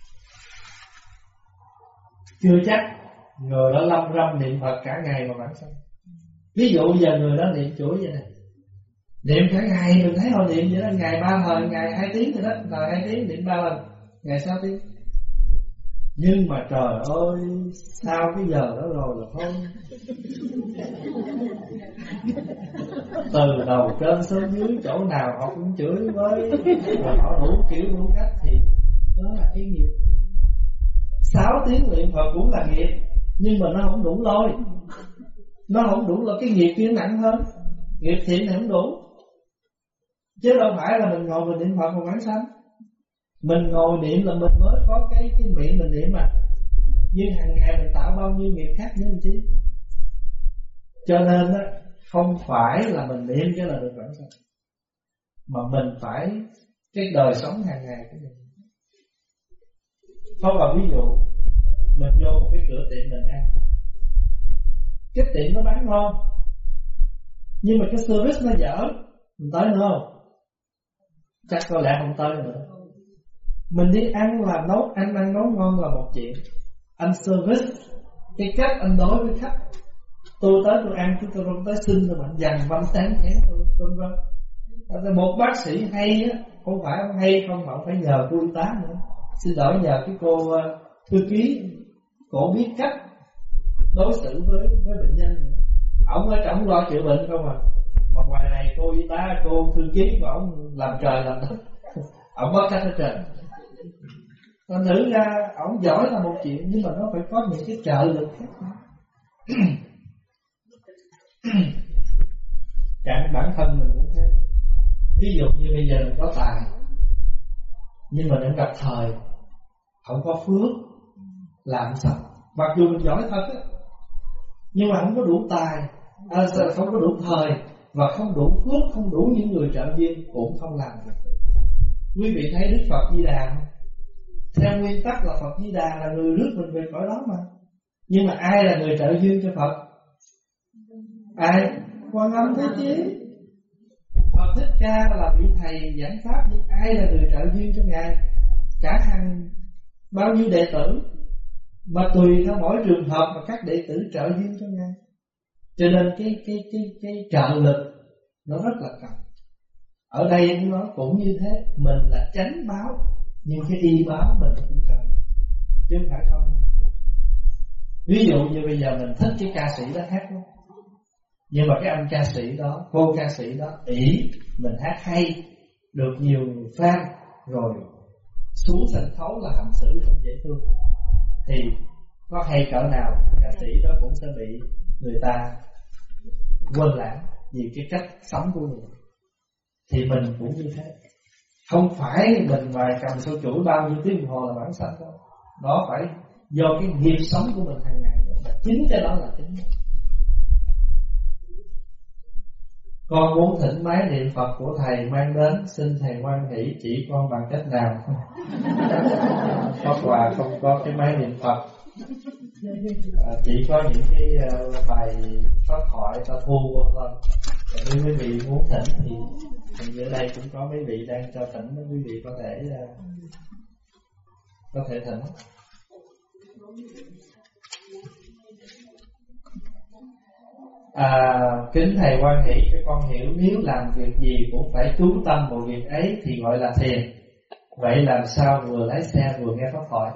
chưa chắc người đó lâm râm niệm Phật cả ngày mà vẫn xong. Ví dụ giờ người đó niệm chuỗi vậy này, niệm cả ngày, mình thấy họ niệm vậy đó, ngày ba thời, ngày hai tiếng rồi đó, thời hai tiếng niệm ba lần, ngày sáu tiếng. Nhưng mà trời ơi, sau cái giờ đó rồi là thôi, từ đầu trên xuống dưới chỗ nào họ cũng chửi với, và họ đủ kiểu đủ cách, thì đó là cái nghiệp. tiếng niệm Phật cũng là nghiệp, nhưng mà nó không đủ lôi. Nó không đủ là cái nghiệp kia nặng hơn. Nghiệp thiện thì không đủ. Chứ đâu phải là mình ngồi mình niệm Phật mà vãng sanh. Mình ngồi niệm là mình mới có cái cái miệng mình niệm mà. Nhưng hàng ngày mình tạo bao nhiêu nghiệp khác nữa làm chi. Cho nên á, không phải là mình niệm cái là được vãng sanh, mà mình phải cái đời sống hàng ngày của mình. Không, là ví dụ mình vô một cái cửa tiệm mình ăn, cái tiệm nó bán ngon, nhưng mà cái service nó dở, mình tới nữa không? Chắc có lẽ không tới nữa. Mình đi ăn là nấu, ăn ăn nấu ngon là một chuyện, anh service, cái cách anh đối với khách. Tôi tới tôi ăn, tôi không tới xin rồi mà anh dằn băm sáng chén tôi, vân vân. Một bác sĩ hay á, không phải ông hay không mà ông phải nhờ cô y tá nữa. Xin lỗi, nhờ cái cô uh, thư ký, cổ biết cách đối xử với với bệnh nhân nữa. Ông ở trong lo chữa bệnh không à, mà ngoài này cô y tá, cô thư ký mà ông làm trời làm đất, ông có cách hết trời. Thành thử ra ông giỏi là một chuyện, nhưng mà nó phải có những cái trợ lực khác. Cả bản thân mình cũng thế. Ví dụ như bây giờ mình có tài, nhưng mà đang gặp thời không có phước, làm sao? Mặc dù mình giỏi thật á, nhưng mà không có đủ tài, à, không có đủ thời, và không đủ phước, không đủ những người trợ duyên cũng không làm được. Quý vị thấy Đức Phật Di Đà không? Theo nguyên tắc là Phật Di Đà là người rước mình về cõi đó mà. Nhưng mà ai là người trợ duyên cho Phật? Ai? Quan Âm Thế Chí. Phật Thích Ca là vị thầy giảng pháp, nhưng ai là người trợ duyên cho Ngài? Cả hàng bao nhiêu đệ tử, mà tùy theo mỗi trường hợp mà các đệ tử trợ duyên cho Ngài. Cho nên cái cái cái cái trợ lực nó rất là cần. Ở đây nó cũng như thế, mình là chánh báo, nhưng cái y báo mình cũng cần, chứ không phải không. Ví dụ như bây giờ mình thích cái ca sĩ đó hát đó, nhưng mà cái anh ca sĩ đó, cô ca sĩ đó ỷ mình hát hay, được nhiều fan, rồi xuống sân khấu là hành xử không dễ thương, thì có hay cỡ nào ca sĩ đó cũng sẽ bị người ta quên lãng vì cái cách sống của người. Thì mình cũng như thế. Không phải mình mà cầm sâu chuỗi bao nhiêu tiếng đồng hồ là bản sanh đâu. Đó phải do cái nghiệp sống của mình hàng ngày. Chính cái đó là chính. Con muốn thỉnh máy niệm Phật của thầy mang đến, xin thầy hoan hỷ chỉ con bằng cách nào. Pháp Hòa không có cái máy niệm Phật, à, chỉ có những cái uh, bài pháp thoại ta thu vô thôi. Nếu quý vị muốn thỉnh thì, thì ở đây cũng có mấy vị đang cho thỉnh, quý vị có thể uh, có thể thỉnh. À, kính thầy hoan hỷ cho con hiểu, nếu làm việc gì cũng phải chú tâm vào việc ấy thì gọi là thiền. Vậy làm sao vừa lái xe vừa nghe pháp thoại?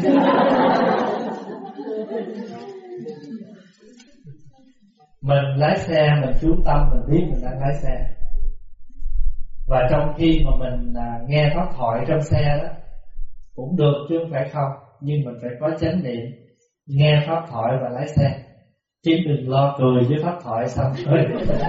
Mình lái xe mình chú tâm, mình biết mình đang lái xe. Và trong khi mà mình à, nghe pháp thoại trong xe đó cũng được chứ không phải không, nhưng mình phải có chánh niệm nghe pháp thoại và lái xe, chứ đừng lo cười với pháp thoại xong rồi.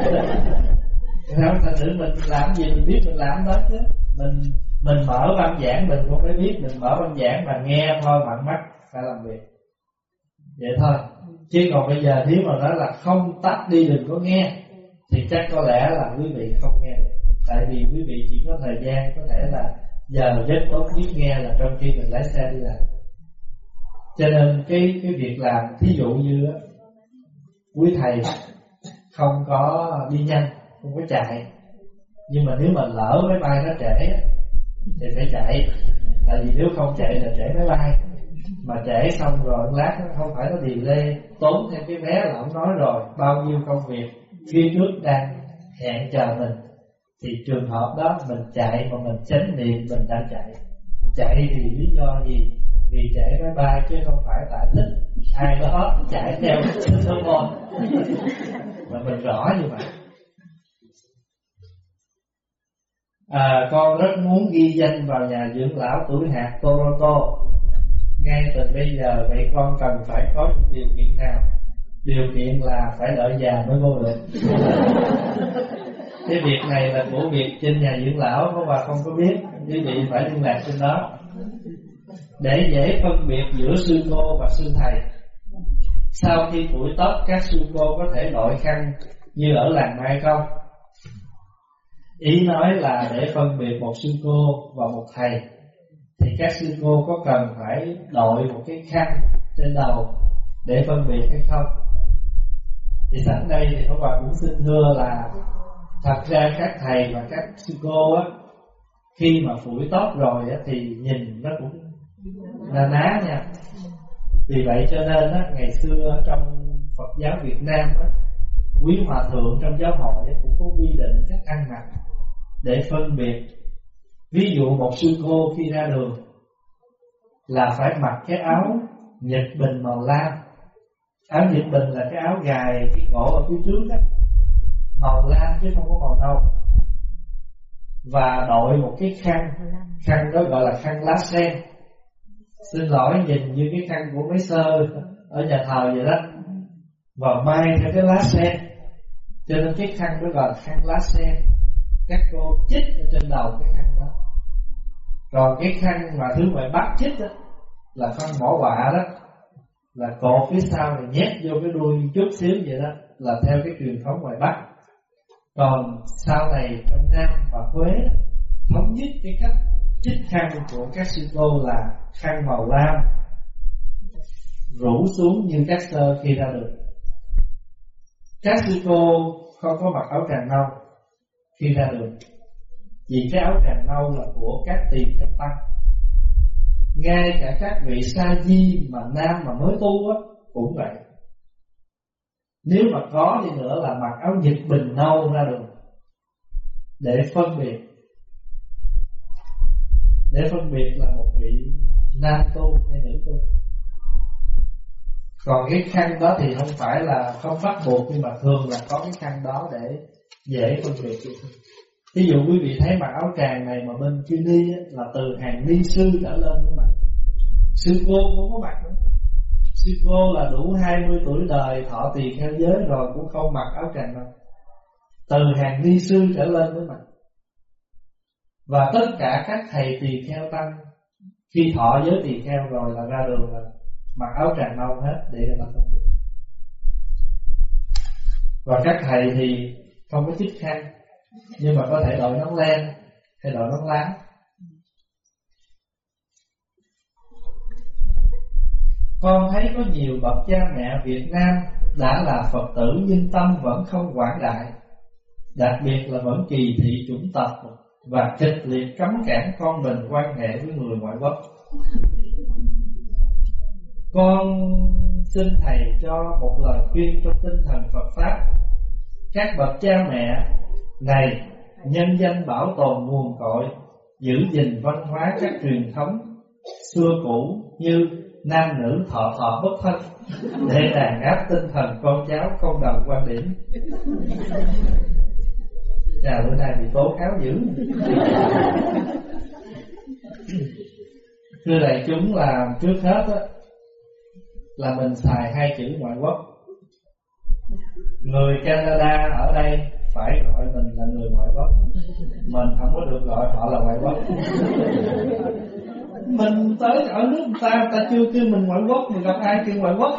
Thành thử mình làm gì mình biết mình làm đó chứ. Mình mình mở băng giảng mình cũng phải biết mình mở băng giảng mà nghe thôi, bằng mắt phải làm việc. Vậy thôi. Chứ còn bây giờ nếu mà nói là không tắt đi đừng có nghe thì chắc có lẽ là quý vị không nghe được. Tại vì quý vị chỉ có thời gian có thể là giờ rất tốt nhất nghe là trong khi mình lái xe đi làm. Cho nên cái cái việc làm, thí dụ như đó, quý thầy không có đi nhanh, không có chạy, nhưng mà nếu mà lỡ máy bay nó trễ thì phải chạy. Tại vì nếu không chạy là trễ máy bay, mà trễ xong rồi lát nó không phải nó delay, tốn thêm cái vé là ông nói rồi, bao nhiêu công việc phía trước đang hẹn chờ mình. Thì trường hợp đó mình chạy mà mình chánh niệm mình đang chạy. Chạy thì lý do gì? Vì trễ máy bay chứ không phải tại thích ai đó chạy theo số môn. Mà mình rõ như vậy. À, con rất muốn ghi danh vào nhà dưỡng lão tuổi hạt Toronto. Ngay ngay từ bây giờ, vậy con cần phải có những điều kiện nào? Điều kiện là phải đợi già mới vô được. Cái việc này là của việc trên nhà dưỡng lão, có bà không có biết, quý vị phải liên lạc trên đó để dễ phân biệt giữa sư cô và sư thầy. Sau khi phủi tóc, các sư cô có thể đội khăn như ở làng Mai không? Ý nói là để phân biệt một sư cô và một thầy thì các sư cô có cần phải đội một cái khăn trên đầu để phân biệt hay không? Thì sẵn đây thì các bạn cũng xin thưa là thật ra các thầy và các sư cô á, khi mà phủi tóc rồi á, thì nhìn nó cũng na ná nha. Vì vậy cho nên á, ngày xưa trong Phật giáo Việt Nam á, quý hòa thượng trong giáo hội á, cũng có quy định cách ăn mặc để phân biệt. Ví dụ một sư cô khi ra đường là phải mặc cái áo nhật bình màu lam. Áo nhật bình là cái áo gài cái cổ ở phía trước á, màu lam chứ không có màu nâu. Và đội một cái khăn, khăn đó gọi là khăn lá sen. Xin lỗi, nhìn như cái khăn của mấy sơ ở nhà thờ vậy đó, và may theo cái lá sen, cho nên cái khăn đó gọi là khăn lá sen. Các cô chích ở trên đầu cái khăn đó. Còn cái khăn mà thứ ngoài Bắc chích đó là khăn mỏ quạ đó, là cột phía sau rồi nhét vô cái đuôi chút xíu vậy đó, là theo cái truyền thống ngoài Bắc. Còn sau này trong Nam và Huế thống nhất cái cách chích khăn của các sư cô là khăn màu lam, rủ xuống như các sơ khi ra đường. Các sư cô không có mặc áo tràng nâu khi ra đường, vì cái áo tràng nâu là của các tỳ kheo tăng. Ngay cả các vị sa di mà nam mà mới tu á cũng vậy. Nếu mà có đi nữa là mặc áo nhật bình nâu ra đường để phân biệt, để phân biệt là một vị nam tu hay nữ tu. Còn cái khăn đó thì không phải là không bắt buộc, nhưng mà thường là có cái khăn đó để dễ phân biệt. Ví dụ quý vị thấy mặc áo tràng này mà bên kia ni á, là từ hàng ni sư trở lên mới mặc. Sư cô cũng có mặc nữa. Sư cô là đủ hai mươi tuổi đời thọ tỳ kheo giới rồi cũng không mặc áo tràng đâu. Từ hàng ni sư trở lên mới mặc. Và tất cả các thầy tỳ kheo tăng khi thọ giới tỳ kheo rồi là ra đường là mặc áo tràng nâu hết để người ta phân biệt. Và các thầy thì không có chích khăn, nhưng mà có thể đội nón len hay đội nón lá. Con thấy có nhiều bậc cha mẹ Việt Nam đã là Phật tử nhưng tâm vẫn không quảng đại, đặc biệt là vẫn kỳ thị chủng tộc và kịch liệt cấm cản con mình quan hệ với người ngoại quốc. Con xin thầy cho một lời khuyên trong tinh thần Phật Pháp. Các bậc cha mẹ này nhân danh bảo tồn nguồn cội, giữ gìn văn hóa các truyền thống xưa cũ như nam nữ thọ thọ bất thân, để đàn áp tinh thần con cháu không đồng quan điểm. Chà, bữa nay bị tố cáo dữ. Thưa đại chúng, là trước hết á, là mình xài hai chữ ngoại quốc. Người Canada ở đây phải gọi mình là người ngoại quốc, mình không có được gọi họ là ngoại quốc. Mình tới ở nước người ta, người ta chưa kêu mình ngoại quốc, mình gặp ai kêu ngoại quốc.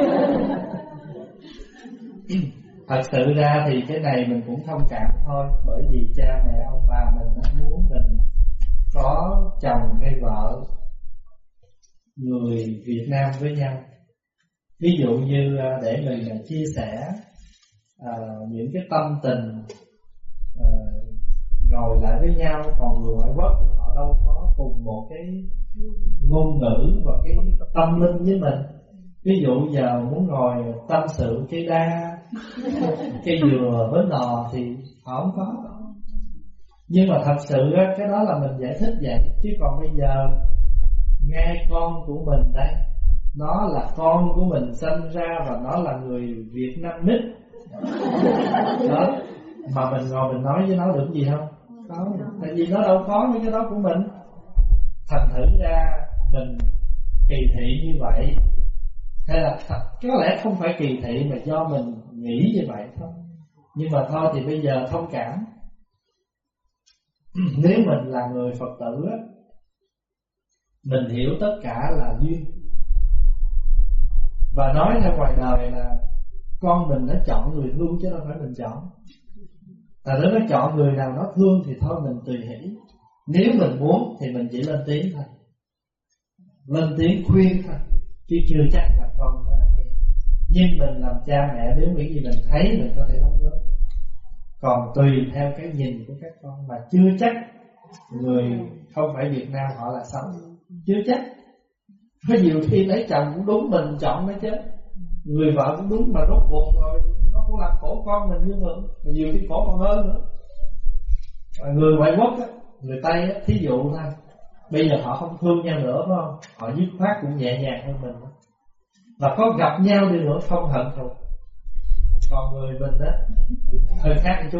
Thật sự ra thì cái này mình cũng thông cảm thôi, bởi vì cha mẹ ông bà mình muốn mình có chồng hay vợ người Việt Nam với nhau. Ví dụ như để mình chia sẻ à, những cái tâm tình à, ngồi lại với nhau. Còn người ngoại quốc thì họ đâu có cùng một cái ngôn ngữ và cái tâm linh với mình. Ví dụ giờ muốn ngồi tâm sự cây đa, cây dừa với nò thì họ không có. Nhưng mà thật sự á, cái đó là mình giải thích vậy. Chứ còn bây giờ ngay con của mình đây, nó là con của mình sinh ra và nó là người Việt Nam nít đó, mà mình ngồi mình nói với nó được gì không? Không, tại vì nó đâu có những cái đó của mình. Thành thử ra mình kỳ thị như vậy, hay là có lẽ không phải kỳ thị mà do mình nghĩ như vậy thôi. Nhưng mà thôi thì bây giờ thông cảm. Nếu mình là người Phật tử á, mình hiểu tất cả là duyên. Và nói ra ngoài đời là con mình nó chọn người thương chứ đâu phải mình chọn. Là nếu nó chọn người nào nó thương thì thôi mình tùy hỷ. Nếu mình muốn thì mình chỉ lên tiếng thôi, lên tiếng khuyên thôi, chứ chưa chắc là con nó đã nghe. Nhưng mình làm cha mẹ, nếu những gì mình thấy mình có thể đóng góp. Còn tùy theo cái nhìn của các con, mà chưa chắc người không phải Việt Nam họ là xấu, chưa chắc. Có nhiều khi lấy chồng cũng đúng mình chọn mới chết, người vợ cũng đúng mà rốt cuộc rồi nó cũng làm khổ con mình như vậy, mà nhiều khi khổ còn hơn nữa. Và người ngoại quốc á, người Tây á, thí dụ thôi, bây giờ họ không thương nhau nữa phải không? Họ dứt khoát cũng nhẹ nhàng hơn mình. Và có gặp nhau đi nữa không hận thù. Còn người mình á hơi khác một chút.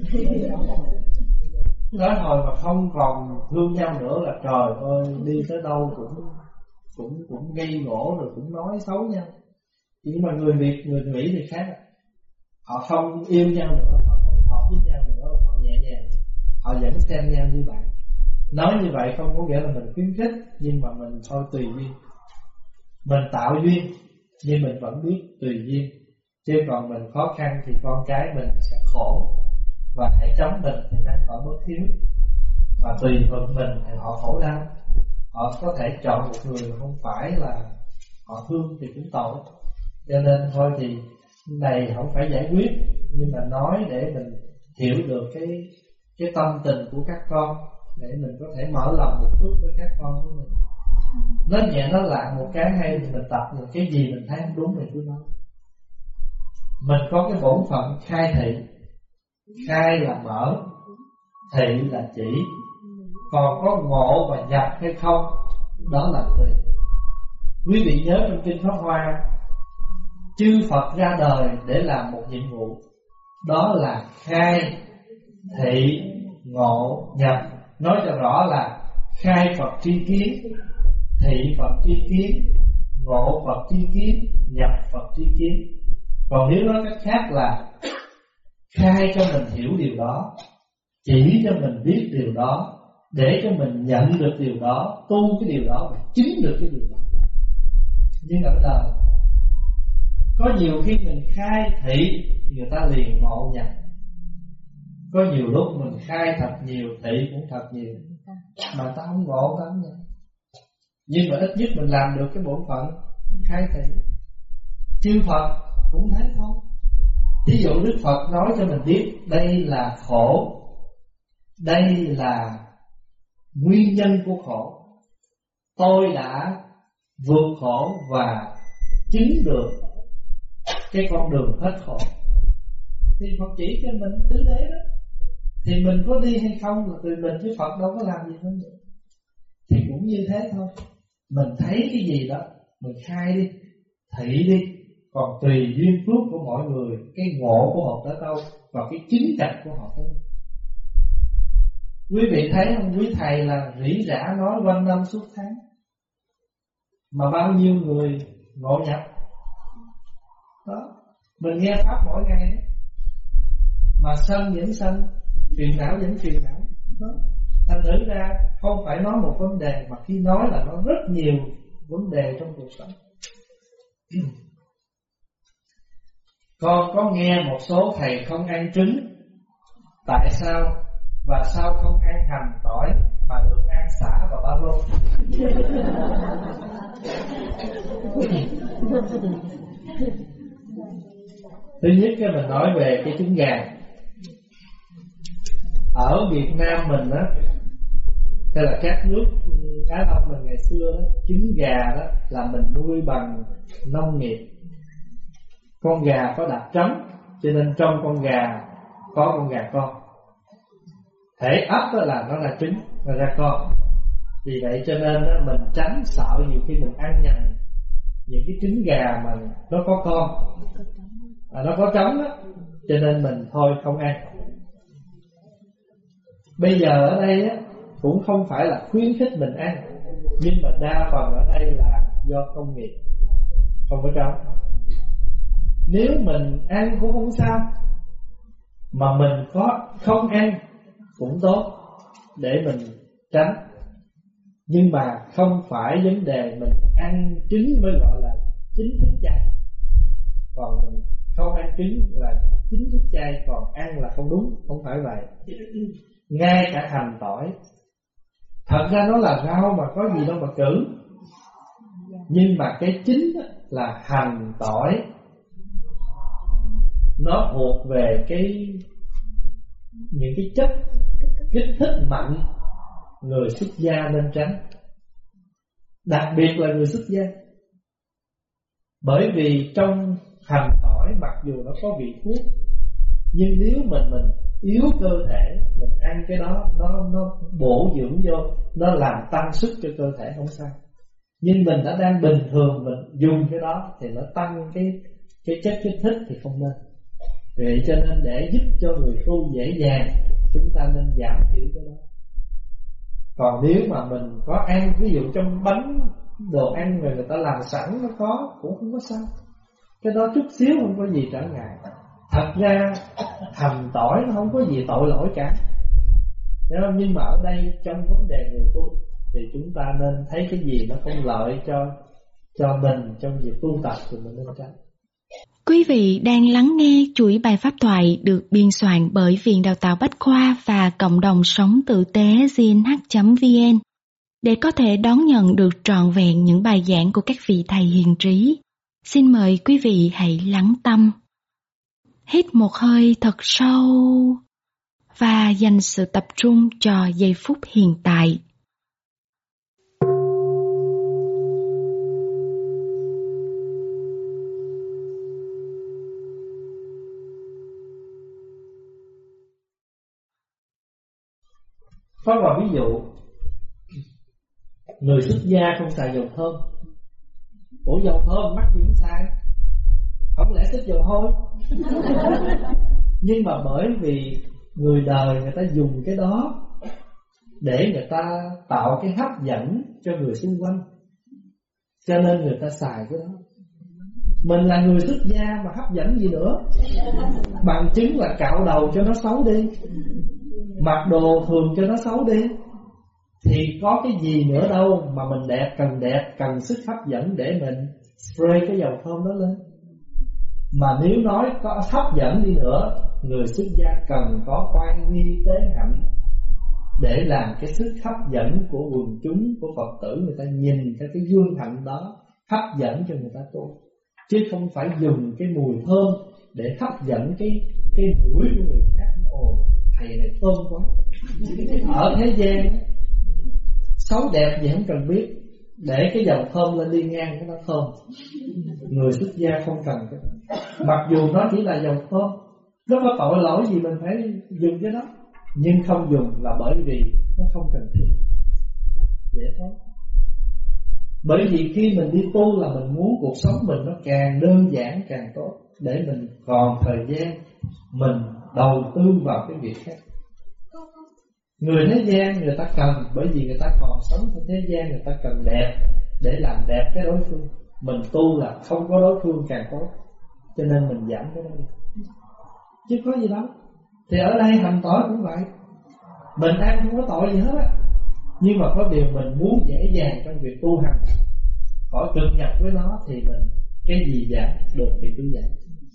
Nói hồi mà không còn thương nhau nữa là trời ơi, đi tới đâu cũng cũng cũng gây gỗ rồi cũng nói xấu nhau. Nhưng mà người Việt, người Mỹ thì khác. Họ không yêu nhau nữa, họ không hợp với nhau nữa, họ nhẹ nhàng, họ vẫn xem nhau như bạn. Nói như vậy không có nghĩa là mình khuyến khích, nhưng mà mình thôi tùy duyên. Mình tạo duyên nhưng mình vẫn biết tùy duyên. Chứ còn mình khó khăn thì con cái mình sẽ khổ, và hãy chống mình thì đang ở bất hiếu. Và tùy thuận mình thì họ khổ đau. Họ có thể chọn một người mà không phải là họ thương thì cũng tội. Cho nên thôi thì này không phải giải quyết, nhưng mà nói để mình hiểu được cái cái tâm tình của các con, để mình có thể mở lòng một chút với các con của mình. Nó nhẹ nó lạ một cái hay thì mình tập được, cái gì mình thấy không đúng mình cứ nói. Mình có cái bổn phận khai thị. Khai là mở, thị là chỉ. Còn có ngộ và nhập hay không, đó là tùy. Quý vị nhớ trong Kinh Pháp Hoa, chư Phật ra đời để làm một nhiệm vụ, đó là khai, thị, ngộ, nhập. Nói cho rõ là khai Phật tri kiến, thị Phật tri kiến, ngộ Phật tri kiến, nhập Phật tri kiến. Còn nếu nói cách khác là khai cho mình hiểu điều đó, chỉ cho mình biết điều đó, để cho mình nhận được điều đó, tu cái điều đó và chứng được cái điều đó. Nhưng ở đời có nhiều khi mình khai thị, người ta liền ngộ nhập. Có nhiều lúc mình khai thật nhiều, thị cũng thật nhiều, mà ta không ngộ, ta không nhận. Nhưng mà ít nhất mình làm được cái bổn phận khai thị. Chư Phật cũng thế thôi. Ví dụ Đức Phật nói cho mình biết đây là khổ, đây là nguyên nhân của khổ. Tôi đã vượt khổ và chứng được cái con đường hết khổ. Thì Phật chỉ cho mình tứ thế đó. Thì mình có đi hay không là tùy mình, chứ Phật đâu có làm gì hơn nữa. Thì cũng như thế thôi. Mình thấy cái gì đó mình khai đi, thị đi. Còn tùy duyên phước của mọi người, cái ngộ của họ tới đâu và cái chứng chặt của họ tới đâu. Quý vị thấy không, quý thầy là rỉ rả nói quanh năm suốt tháng, mà bao nhiêu người ngộ nhập đó. Mình nghe pháp mỗi ngày đó, mà sân vẫn sân, phiền não vẫn phiền não đó. Thành thử ra không phải nói một vấn đề, mà khi nói là nó rất nhiều vấn đề trong cuộc sống. Con có nghe một số thầy không ăn trứng, tại sao? Và sao không ăn hành tỏi mà được ăn sả và ba lô? Thứ nhất cái mình nói về cái trứng gà. Ở Việt Nam mình á, hay là các nước Á Đông mình ngày xưa đó, trứng gà đó là mình nuôi bằng nông nghiệp. Con gà có đặc trống, cho nên trong con gà có con gà con. Thể ấp đó là nó ra trứng, nó ra con. Vì vậy cho nên đó, mình tránh sợ nhiều khi mình ăn nhầm những cái trứng gà mà nó có con, à, nó có trống đó, cho nên mình thôi không ăn. Bây giờ ở đây á, cũng không phải là khuyến khích mình ăn, nhưng mà đa phần ở đây là do công nghiệp, không có trống. Nếu mình ăn cũng không sao, mà mình có không ăn cũng tốt để mình tránh. Nhưng mà không phải vấn đề mình ăn trứng mới gọi là chính thức chay, còn mình không ăn trứng là chính thức chay, còn ăn là không đúng. Không phải vậy. Ngay cả hành tỏi, thật ra nó là rau mà có gì đâu mà cử, nhưng mà cái chính là hành tỏi, nó thuộc về cái những cái chất kích thích mạnh, người xuất gia nên tránh, đặc biệt là người xuất gia. Bởi vì trong hành tỏi mặc dù nó có vị thuốc, nhưng nếu mình mình yếu cơ thể, mình ăn cái đó nó nó bổ dưỡng vô, nó làm tăng sức cho cơ thể không sao. Nhưng mình đã đang bình thường mình dùng cái đó thì nó tăng cái cái chất kích thích thì không nên. Vậy cho nên để giúp cho người tu dễ dàng, chúng ta nên giảm thiểu cái đó. Còn nếu mà mình có ăn, ví dụ trong bánh đồ ăn rồi người ta làm sẵn nó có, cũng không có sao. Cái đó chút xíu không có gì trở ngại. Thật ra hành tỏi nó không có gì tội lỗi cả. Nhưng mà ở đây trong vấn đề người tu thì chúng ta nên thấy cái gì nó không lợi cho cho mình trong việc tu tập thì mình nên tránh. Quý vị đang lắng nghe chuỗi bài pháp thoại được biên soạn bởi Viện Đào tạo Bách Khoa và Cộng đồng Sống Tử tế G N H chấm V N. Để có thể đón nhận được trọn vẹn những bài giảng của các vị thầy hiền trí, xin mời quý vị hãy lắng tâm. Hít một hơi thật sâu và dành sự tập trung cho giây phút hiện tại. Có một ví dụ, người xuất gia không xài dầu thơm. Ủa dầu thơm mắc gì không xài? Không lẽ xích dầu hôi? Nhưng mà bởi vì người đời người ta dùng cái đó để người ta tạo cái hấp dẫn cho người xung quanh, cho nên người ta xài cái đó. Mình là người xuất gia mà hấp dẫn gì nữa? Bằng chứng là cạo đầu cho nó xấu đi, mặc đồ thường cho nó xấu đi, thì có cái gì nữa đâu mà mình đẹp, cần đẹp, cần sức hấp dẫn để mình spray cái dầu thơm đó lên. Mà nếu nói có hấp dẫn đi nữa, người xuất gia cần có quan nghi tế hạnh để làm cái sức hấp dẫn của quần chúng, của Phật tử, người ta nhìn theo cái gương hạnh đó hấp dẫn cho người ta tu, chứ không phải dùng cái mùi thơm để hấp dẫn cái cái mũi của người khác. Ồ, thầy này thơm quá. Ở thế gian xấu đẹp gì không cần biết, để cái dầu thơm lên đi ngang cái nó thơm. Người xuất gia không cần cái đó. Mặc dù nó chỉ là dầu thơm, nó có tội lỗi gì mình phải dùng cái đó, nhưng không dùng là bởi vì nó không cần thiết. Vậy thôi. Bởi vì khi mình đi tu là mình muốn cuộc sống mình nó càng đơn giản càng tốt, để mình còn thời gian mình đầu tư vào cái việc khác. Người thế gian người ta cần, bởi vì người ta còn sống trong thế gian, người ta cần đẹp để làm đẹp cái đối phương. Mình tu là không có đối phương càng tốt, cho nên mình giảm cái đó đi, chứ có gì đâu. Thì ở đây hành tỏi cũng vậy, mình ăn không có tội gì hết á, nhưng mà có điều mình muốn dễ dàng trong việc tu hành, khỏi cực nhập với nó, thì mình cái gì giảm được thì cứ giảm.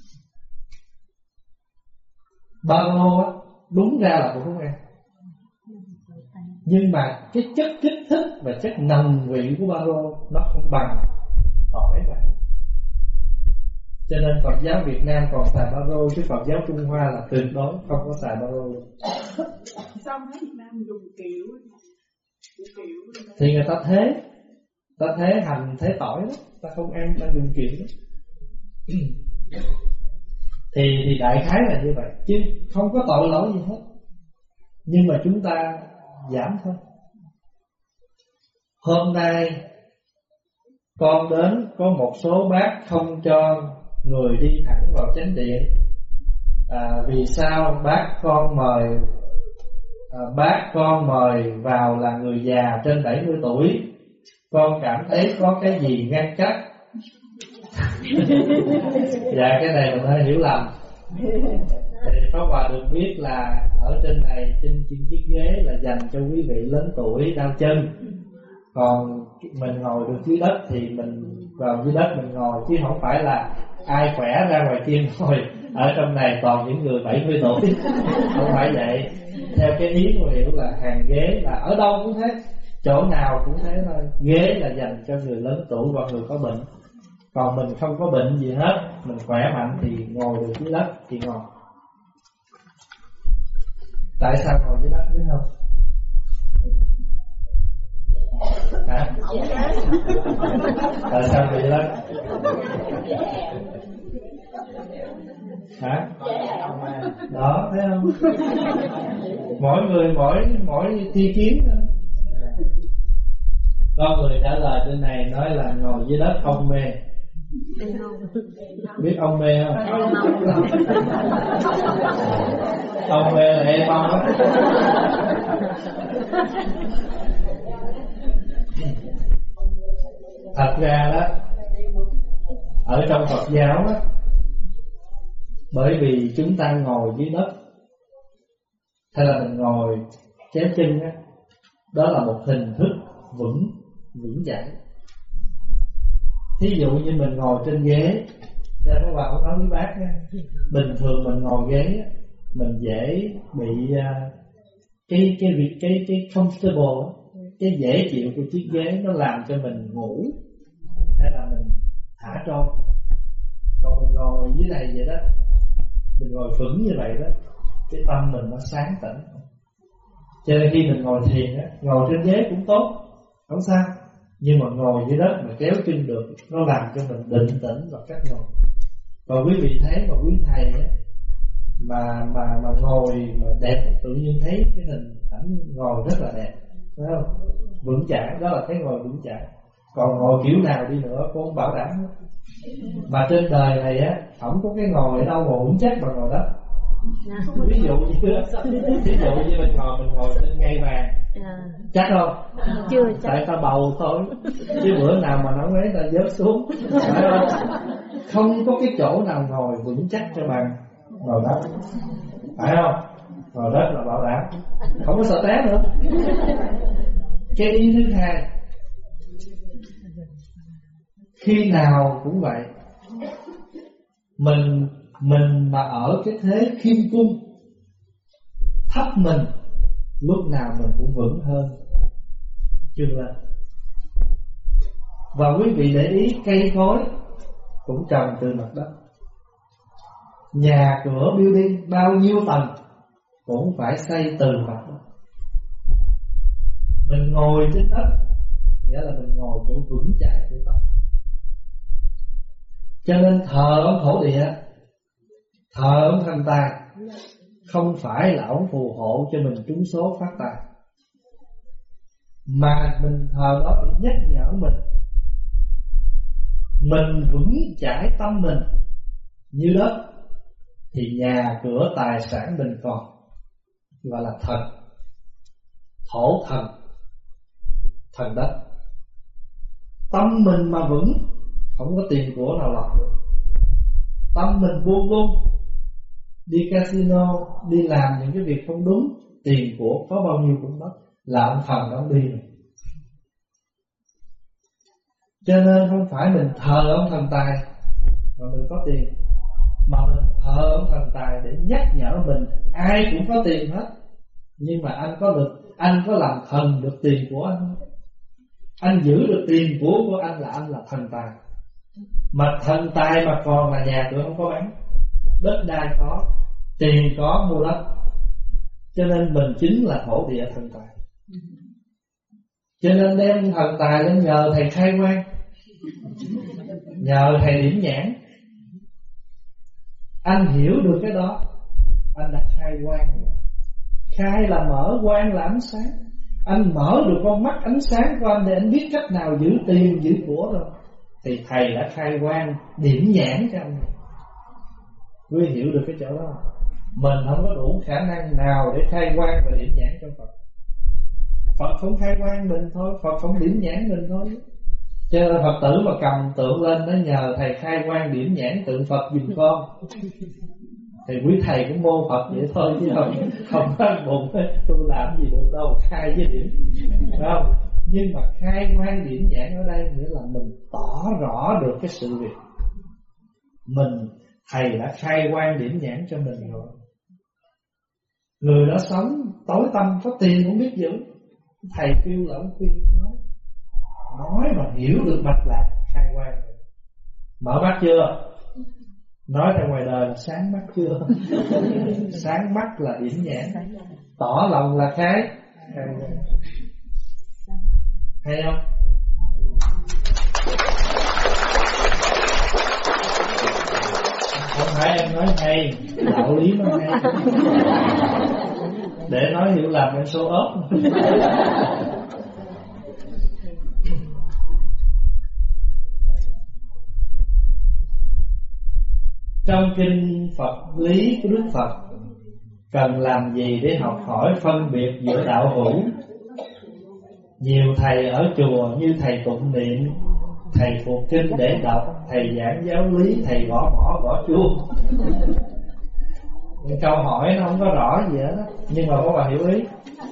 Ba lô á, đúng ra là cũng không ăn, nhưng mà cái chất kích thích và chất nồng vị của ba lô nó không bằng tỏi vậy. Cho nên Phật giáo Việt Nam còn xài ba lô, chứ Phật giáo Trung Hoa là tuyệt đối không có xài ba lô. Xong thấy Việt Nam dùng kiểu, kiểu thì người ta thế, ta thế hành thế tỏi đó, ta không ăn, ta dùng kiểu đó. thì thì đại khái là như vậy, chứ không có tội lỗi gì hết. Nhưng mà chúng ta giảm thôi. Hôm nay con đến có một số bác không cho người đi thẳng vào chánh điện. À, vì sao? Bác con mời à, bác con mời vào là người già trên bảy mươi tuổi, con cảm thấy có cái gì ngăn cách. Dạ cái này mình hơi hiểu lầm. Thì Pháp Hòa được biết là ở trên này, trên trên chiếc ghế là dành cho quý vị lớn tuổi đau chân. Còn mình ngồi được dưới đất thì mình vào dưới đất mình ngồi, chứ không phải là ai khỏe ra ngoài kia ngồi. Ở trong này toàn những người bảy mươi tuổi. Không phải vậy. Theo cái ý của hiểu là hàng ghế là ở đâu cũng thế, chỗ nào cũng thế thôi. Ghế là dành cho người lớn tuổi và người có bệnh. Còn mình không có bệnh gì hết, mình khỏe mạnh thì ngồi được dưới đất thì ngồi. Tại sao ngồi dưới đất biết không? Hả? Tại sao ngồi dưới đất? Hả? Đó, thấy không? Mỗi người mỗi mỗi thi kiến thôi. Có người trả lời trên này nói là ngồi dưới đất không mê. Biết ông mê không? Ông mê là em không á. Thật ra đó, ở trong Phật giáo á, bởi vì chúng ta ngồi dưới đất hay là mình ngồi chéo chân á, đó là một hình thức vững vững chãi. Thí dụ như mình ngồi trên ghế, ra các bạn có nói với bác á, bình thường mình ngồi ghế mình dễ bị cái cái việc cái cái comfortable, cái dễ chịu của chiếc ghế nó làm cho mình ngủ hay là mình thả trôi. Còn mình ngồi dưới này vậy đó, mình ngồi vững như vậy đó, cái tâm mình nó sáng tỉnh. Cho nên khi mình ngồi thiền á, ngồi trên ghế cũng tốt, không sao. Nhưng mà ngồi dưới đất mà kéo chân được, nó làm cho mình định tĩnh và cách ngồi. Và quý vị thấy mà quý thầy á, mà mà mà ngồi mà đẹp, tự nhiên thấy cái hình ảnh ngồi rất là đẹp, phải không? Vững chãi, đó là cái ngồi vững chãi. Còn ngồi kiểu nào đi nữa cũng không bảo đảm hết. Mà trên đời này á, không có cái ngồi đâu mà vững chắc bằng ngồi đất. Ví dụ như ví dụ như mình ngồi mình ngồi trên ngai vàng, chắc không? Chưa chắc. Tại ta bầu thôi, chứ bữa nào mà nóng ấy ta rớt xuống, phải không? Không có cái chỗ nào ngồi vững chắc cho bằng ngồi đất, phải không? Ngồi đất là bảo đảm, không có sợ té nữa. Cái ý thứ hai, khi nào cũng vậy, mình mình mà ở cái thế khiêm cung, thấp mình, lúc nào mình cũng vững hơn chương lên. Và quý vị để ý, cây cối cũng trồng từ mặt đất, nhà cửa building bao nhiêu tầng cũng phải xây từ mặt đất. Mình ngồi trên đất nghĩa là mình ngồi chỗ vững chãi của tâm. Cho nên thờ ông thổ địa, thờ ông thần tài, không phải là ông phù hộ cho mình trúng số phát tài, mà mình thờ đó để nhắc nhở mình, mình vững chãi tâm mình như đất, thì nhà cửa tài sản mình còn, gọi là thần, thổ thần, thần đất. Tâm mình mà vững, không có tiền của nào lọt được. Tâm mình buông buông, đi casino, đi làm những cái việc không đúng, tiền của có bao nhiêu cũng mất, là ông thần ông đi rồi. Cho nên không phải mình thờ ông thần tài mà mình có tiền, mà mình thờ ông thần tài để nhắc nhở mình, ai cũng có tiền hết, nhưng mà anh có được, anh có làm thần được tiền của anh, anh giữ được tiền của của anh là anh là thần tài. Mà thần tài mà còn là nhà cửa không có bán, đất đai có, tiền có, mua đất. Cho nên mình chính là thổ địa thần tài. Cho nên đem thần tài lên nhờ thầy khai quang, nhờ thầy điểm nhãn. Anh hiểu được cái đó, anh đã khai quang. Khai là mở, quang là ánh sáng. Anh mở được con mắt ánh sáng của anh để anh biết cách nào giữ tiền, giữ của rồi, thì thầy đã khai quang, điểm nhãn cho anh. Quý hiểu được cái chỗ đó. Mình không có đủ khả năng nào để khai quang và điểm nhãn cho Phật. Phật không khai quang mình thôi, Phật không điểm nhãn mình thôi. Cho nên Phật tử mà cầm tượng lên nó nhờ thầy khai quang điểm nhãn tượng Phật giùm con, thì quý thầy cũng mô Phật vậy thôi, chứ không không có bụng tôi làm gì được đâu, khai với điểm, đúng không? Nhưng mà khai quang điểm nhãn ở đây nghĩa là mình tỏ rõ được cái sự việc, mình thầy đã khai quang điểm nhãn cho mình rồi. Người đó sống tối tâm có tiền cũng biết giữ, thầy kêu là ông khuyên nói, nói mà hiểu được mạch lạc, khai quang rồi. Mở mắt chưa? Nói ra ngoài đời là sáng mắt chưa? Sáng mắt là điểm nhãn, tỏ lòng là khai khai quang. Hay không? Không phải em nói hay, đạo lý nó hay. Để nói hiểu làm em show off. Trong kinh Phật lý của Đức Phật, cần làm gì để học hỏi phân biệt giữa đạo hữu? Nhiều thầy ở chùa như thầy tụng niệm, thầy phục kinh để đọc, thầy giảng giáo lý, thầy gõ mõ gõ chuông. Câu hỏi nó không có rõ gì hết, nhưng mà có bạn hiểu ý.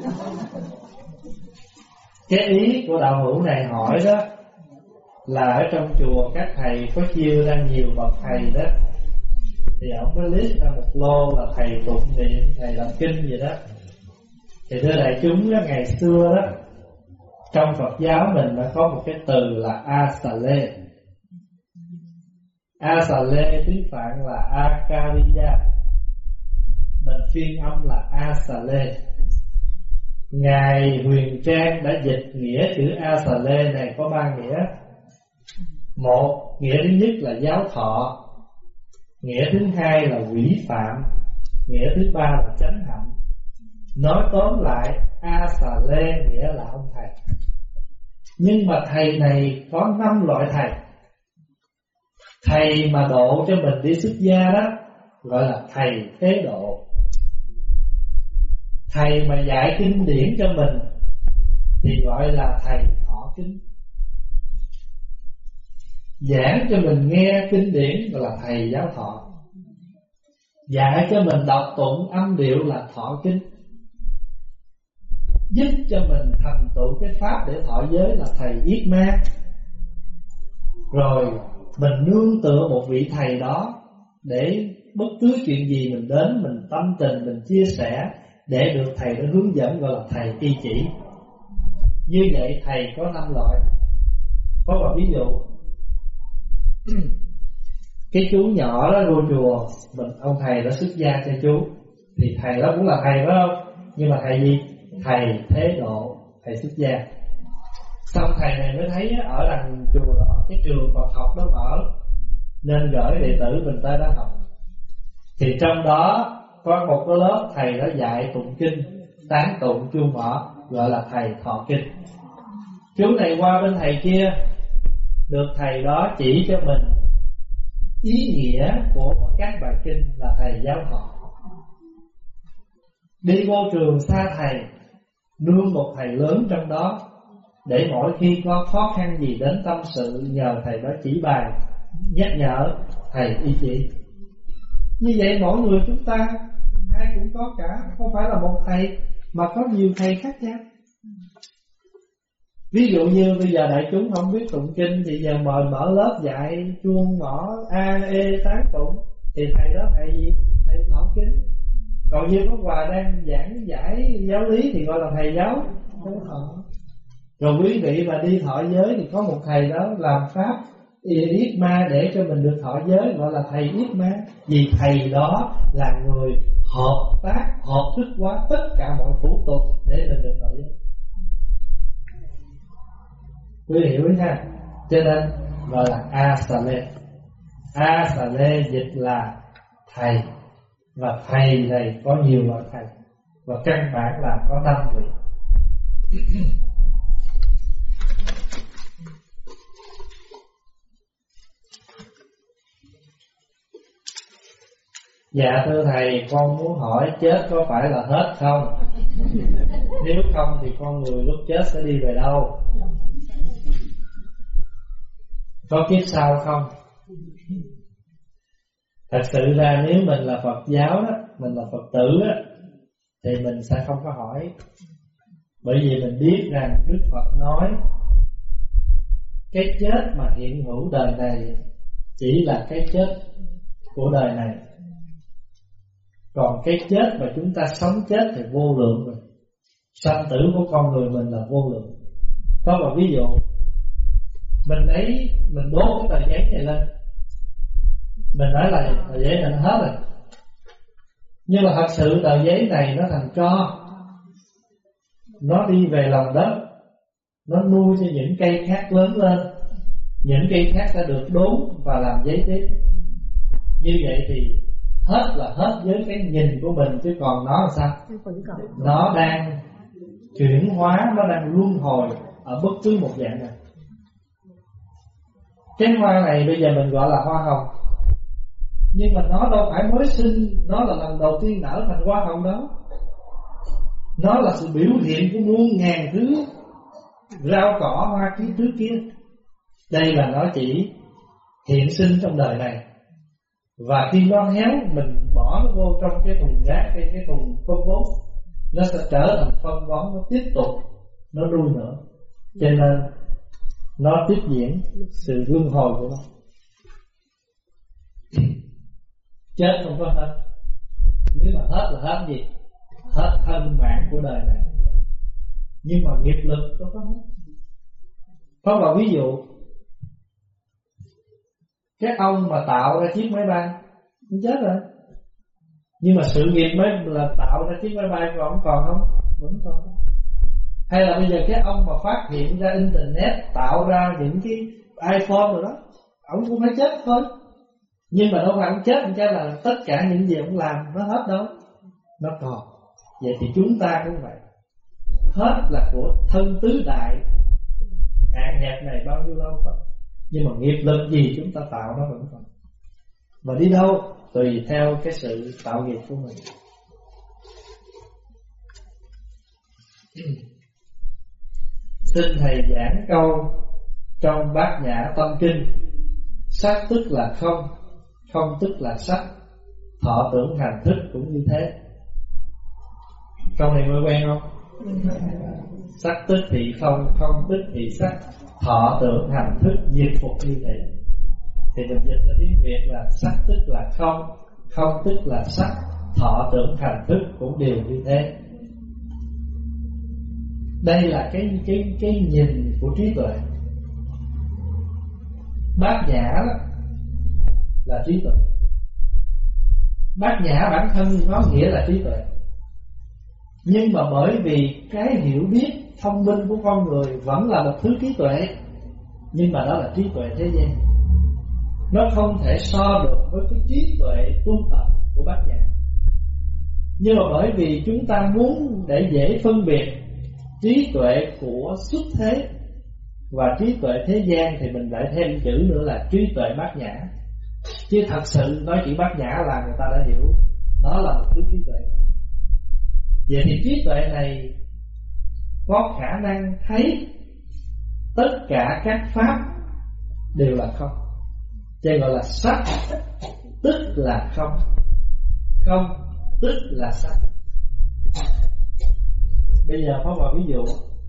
Cái ý của đạo hữu này hỏi đó là ở trong chùa các thầy có chia ra nhiều bậc thầy đó, thì ông có list ra một lô là thầy tụng niệm, thầy làm kinh vậy đó. Thì thưa đại chúng đó, ngày xưa đó trong Phật giáo mình đã có một cái từ là A-sa-lê. A-sa-lê tiếng Phạn là A-ca-ri-ya, mình phiên âm là A-sa-lê. Ngài Huyền Trang đã dịch nghĩa chữ A-sa-lê này có ba nghĩa. Một, nghĩa thứ nhất là giáo thọ, nghĩa thứ hai là quỷ phạm, nghĩa thứ ba là chánh hạnh. Nói tóm lại, A-sa-lê nghĩa là ông thầy. Nhưng mà thầy này có năm loại thầy. Thầy mà độ cho mình đi xuất gia đó gọi là thầy thế độ. Thầy mà dạy kinh điển cho mình thì gọi là thầy thọ kinh. Giảng cho mình nghe kinh điển gọi là thầy giáo thọ. Dạy cho mình đọc tụng âm điệu là thọ kinh. Giúp cho mình thành tựu cái pháp để thọ giới là thầy yết ma. Rồi mình nương tựa một vị thầy đó để bất cứ chuyện gì mình đến, mình tâm tình, mình chia sẻ để được thầy đó hướng dẫn gọi là thầy y chỉ. Như vậy thầy có năm loại. Có một ví dụ, cái chú nhỏ đó vô chùa, mình ông thầy đã xuất gia cho chú, thì thầy đó cũng là thầy phải không? Nhưng mà thầy gì? Thầy thế độ, thầy xuất gia. Xong thầy này mới thấy ở đằng chùa đó cái trường Phật học đó mở, nên gửi đệ tử mình tới đó học. Thì trong đó có một cái lớp thầy đã dạy tụng kinh, tán tụng chuông mỏ, gọi là thầy thọ kinh. Chú này qua bên thầy kia, được thầy đó chỉ cho mình ý nghĩa của các bài kinh là thầy giáo thọ. Đi vô trường xa thầy, nương một thầy lớn trong đó, để mỗi khi có khó khăn gì đến tâm sự nhờ thầy đó chỉ bài, nhắc nhở, thầy y chỉ. Như vậy mỗi người chúng ta ai cũng có cả, không phải là một thầy mà có nhiều thầy khác nhau. Ví dụ như bây giờ đại chúng không biết tụng kinh thì giờ mời mở lớp dạy chuông mỏ a e tán tụng, thì thầy đó thầy gì? Thầy thọ kinh. Còn như có Hòa đang giảng giải giáo lý thì gọi là thầy giáo thọ. Rồi quý vị mà đi thọ giới thì có một thầy đó làm pháp yết ma để cho mình được thọ giới, gọi là thầy yết ma. Vì thầy đó là người hợp tác, hợp thức hóa tất cả mọi thủ tục để mình được thọ giới. Quý vị hiểu ha? Cho nên gọi là A-sa-lê. A-sa-lê dịch là thầy. Và thầy này có nhiều loại thầy, và căn bản là có năm vị. Dạ thưa thầy, con muốn hỏi chết có phải là hết không? Nếu không thì con người lúc chết sẽ đi về đâu? Có kiếp sau không? Thật sự ra nếu mình là Phật giáo đó, mình là Phật tử đó, thì mình sẽ không có hỏi. Bởi vì mình biết rằng Đức Phật nói cái chết mà hiện hữu đời này chỉ là cái chết của đời này. Còn cái chết mà chúng ta sống chết thì vô lượng rồi. Sanh tử của con người mình là vô lượng. Có một ví dụ, mình lấy, mình đốt cái tờ giấy này lên, mình nói là tờ giấy này nó hết rồi, nhưng mà thật sự tờ giấy này nó thành tro, nó đi về lòng đất, nó nuôi cho những cây khác lớn lên, những cây khác sẽ được đốn và làm giấy tiếp. Như vậy thì hết là hết với cái nhìn của mình, chứ còn nó là sao? Nó đang chuyển hóa, nó đang luân hồi ở bất cứ một dạng này. Cái hoa này bây giờ mình gọi là hoa hồng, nhưng mà nó đâu phải mới sinh, nó là lần đầu tiên nở thành hoa hồng đó. Nó là sự biểu hiện của muôn ngàn thứ rau cỏ hoa kiếp trước kia. Đây là nó chỉ hiện sinh trong đời này. Và khi nó héo, mình bỏ nó vô trong cái thùng rác, cái, cái thùng phân bón, nó sẽ trở thành phân bón, nó tiếp tục nó nuôi nữa. Cho nên nó tiếp diễn sự luân hồi của nó. Chết không có hết. Nếu mà hết là hết gì? Hết thân mạng của đời này. Nhưng mà nghiệp lực có có hết. Có một ví dụ, cái ông mà tạo ra chiếc máy bay nó chết rồi, nhưng mà sự nghiệp mới là tạo ra chiếc máy bay của ông còn không? Vẫn còn. Hay là bây giờ cái ông mà phát hiện ra internet, tạo ra những cái iPhone rồi đó, ông cũng phải chết thôi. Nhưng mà đâu phải ông chết, cái là tất cả những gì ông làm nó hết đâu, nó còn. Vậy thì chúng ta cũng vậy, hết là của thân tứ đại hạn hẹp này bao nhiêu lâu thôi, nhưng mà nghiệp lực gì chúng ta tạo nó vẫn còn. Mà đi đâu tùy theo cái sự tạo nghiệp của mình. Xin thầy giảng câu trong Bát Nhã Tâm Kinh: sắc tức là không, không tức là sắc, thọ tưởng hành thức cũng như thế. Câu này mới quen không? Sắc tức thì không, không tức thì sắc, thọ tưởng hành thức diệt phục như vậy. Thì mình dịch ra tiếng Việt là sắc tức là không, không tức là sắc, thọ tưởng hành thức cũng đều như thế. Đây là cái cái cái nhìn của trí tuệ. Bát nhã đó là trí tuệ. Bát nhã bản thân nó nghĩa là trí tuệ. Nhưng mà bởi vì cái hiểu biết thông minh của con người vẫn là một thứ trí tuệ, nhưng mà đó là trí tuệ thế gian. Nó không thể so được với cái trí tuệ tu tập của Bát nhã. Nhưng mà bởi vì chúng ta muốn để dễ phân biệt trí tuệ của xuất thế và trí tuệ thế gian, thì mình lại thêm chữ nữa là trí tuệ Bát nhã. Chứ thật sự nói chỉ Bát nhã là người ta đã hiểu đó là một thứ trí tuệ. Vậy thì trí tuệ này có khả năng thấy tất cả các pháp đều là không, cho gọi là sắc tức là không, không tức là sắc. Bây giờ có một ví dụ,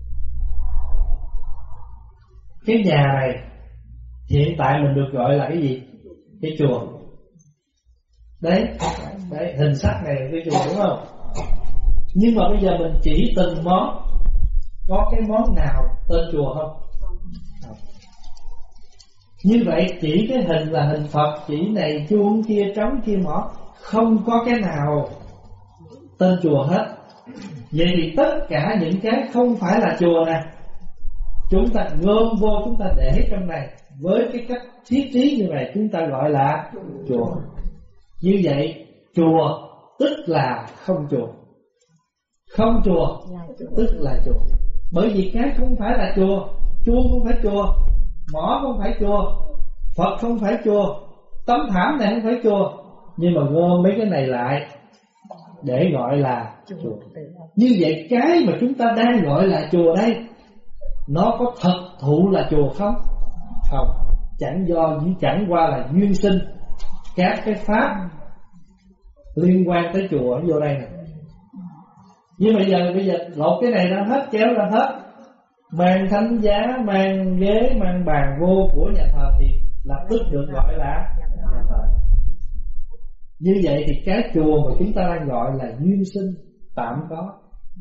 cái nhà này hiện tại mình được gọi là cái gì? Cái chùa. Đấy, đấy hình sắc này là cái chùa đúng không? Nhưng mà bây giờ mình chỉ từng món, có cái món nào tên chùa không? Không. Như vậy chỉ cái hình là hình Phật, chỉ này chuông kia trống kia mỏ, không có cái nào tên chùa hết. Vậy thì tất cả những cái không phải là chùa nè, chúng ta gom vô, chúng ta để trong này, với cái cách thiết trí như vậy chúng ta gọi là chùa. Như vậy chùa tức là không chùa, không chùa tức là chùa. Bởi vì cái không phải là chùa, chuông không phải chùa, mỏ không phải chùa, Phật không phải chùa, tấm thảm này không phải chùa, nhưng mà gom mấy cái này lại để gọi là chùa. Như vậy cái mà chúng ta đang gọi là chùa đây, nó có thật thụ là chùa không? Không. Chẳng do chẳng qua là duyên sinh các cái pháp liên quan tới chùa vô đây nè. Nhưng bây giờ bây giờ lột cái này ra hết, kéo ra hết, mang thánh giá, mang ghế, mang bàn vô của nhà thờ thì lập tức được gọi là nhà thờ. Như vậy thì cái chùa mà chúng ta đang gọi là duyên sinh tạm có.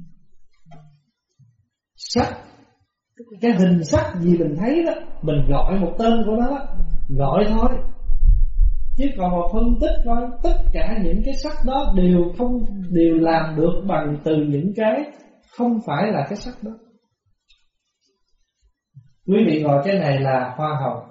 Sắc, cái hình sắc gì mình thấy đó, mình gọi một tên của nó đó, gọi thôi. Chứ còn mà phân tích coi tất cả những cái sắc đó đều không đều làm được bằng từ những cái không phải là cái sắc đó. Quý vị gọi cái này là hoa hồng.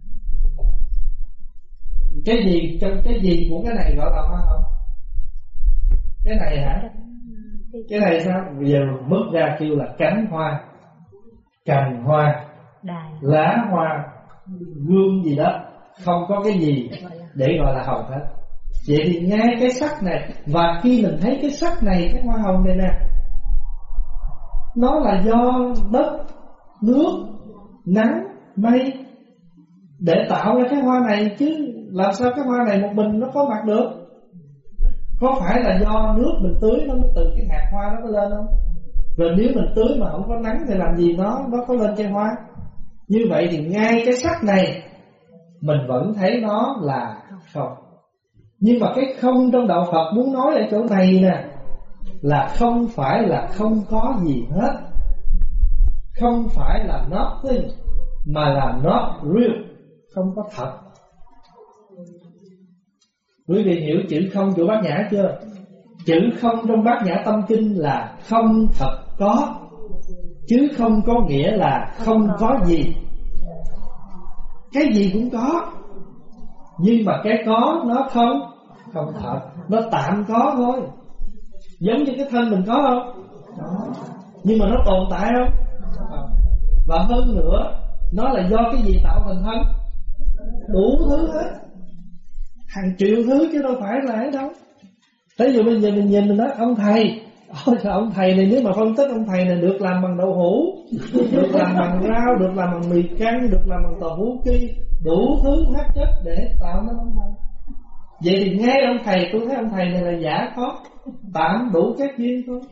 Cái gì trong cái gì của cái này gọi là hoa hồng? Cái này hả? Cái này sao? Bây giờ bước ra kêu là cánh hoa, cành hoa, lá hoa, gương gì đó, không có cái gì để gọi là hồng hết. Vậy thì ngay cái sắc này, và khi mình thấy cái sắc này, cái hoa hồng này nè, nó là do đất, nước, nắng, mây để tạo ra cái hoa này, chứ làm sao cái hoa này một mình nó có mặt được? Có phải là do nước mình tưới nó mới từ cái hạt hoa nó mới lên không? Rồi nếu mình tưới mà không có nắng thì làm gì nó nó có lên cây hoa? Như vậy thì ngay cái sắc này mình vẫn thấy nó là không. Nhưng mà cái không trong đạo Phật muốn nói ở chỗ này nè, là không phải là không có gì hết, không phải là nothing, mà là not real, không có thật. Quý vị hiểu chữ không của Bát Nhã chưa? Chữ không trong Bát Nhã Tâm Kinh là không thật có, chứ không có nghĩa là không có gì. Cái gì cũng có, nhưng mà cái có nó không không thật, nó tạm có thôi. Giống như cái thân mình có không? Đó. Nhưng mà nó tồn tại không? Không. Và hơn nữa, nó là do cái gì tạo thành thân? Đủ thứ hết, hàng triệu thứ chứ đâu phải là ấy đâu. Thế giờ bây giờ mình nhìn mình nói ông thầy, ôi sao ông thầy này, nếu mà phân tích ông thầy này được làm bằng đậu hũ, được làm bằng rau, được làm bằng mì căng, được làm bằng tàu hũ ki, đủ thứ hóa chất để tạo nên ông thầy. Vậy thì ngay ông thầy, tôi thấy ông thầy này là giả có, tạm đủ các duyên thôi.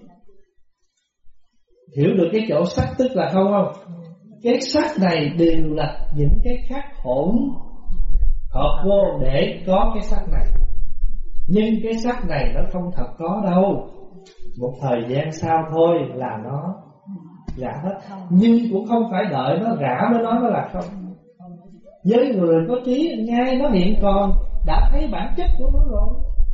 Hiểu được cái chỗ sắc tức là không không? Cái sắc này đều là những cái khác hỗn hợp vô để có cái sắc này. Nhưng cái sắc này nó không thật có đâu. Một thời gian sau thôi là nó giả hết. Nhưng cũng không phải đợi nó rã mới nói nó là không. Với người có trí, ngay nó hiện còn đã thấy bản chất của nó rồi.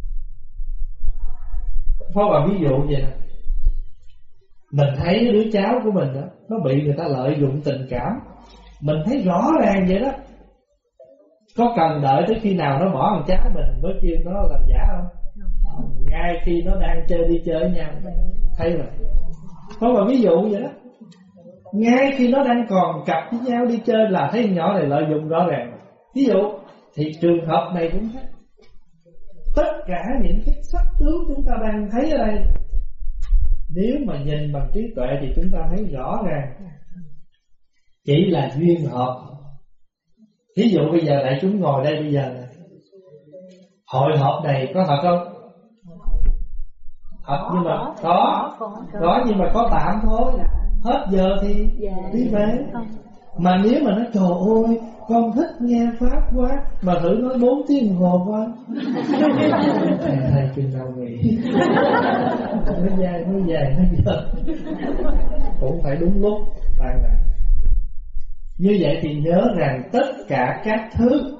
Thôi bà ví dụ vậy nè, mình thấy cái đứa cháu của mình đó, nó bị người ta lợi dụng tình cảm, mình thấy rõ ràng vậy đó. Có cần đợi tới khi nào nó bỏ thằng cháu mình mới kêu nó là giả không? Ngay khi nó đang chơi đi chơi với nhau, thấy rồi. Có một ví dụ vậy đó, ngay khi nó đang còn cặp với nhau đi chơi là thấy nhỏ này lợi dụng rõ ràng. Ví dụ thì trường hợp này cũng thế. Tất cả những cái sắc tướng chúng ta đang thấy ở đây, nếu mà nhìn bằng trí tuệ thì chúng ta thấy rõ ràng chỉ là duyên hợp. Ví dụ bây giờ đại chúng ngồi đây bây giờ này, hội họp này có thật không? Thật, nhưng mà có, có nhưng mà có tạm thôi. Hết giờ thì đi về. Mà nếu mà nói trời ơi, con thích nghe pháp quá, mà thử nói bốn tiếng đồng hồ quá, thầy thầy chừng nào nghỉ. Nó dài, nó dài, nó giờ cũng phải đúng lúc tan lại. Như vậy thì nhớ rằng tất cả các thứ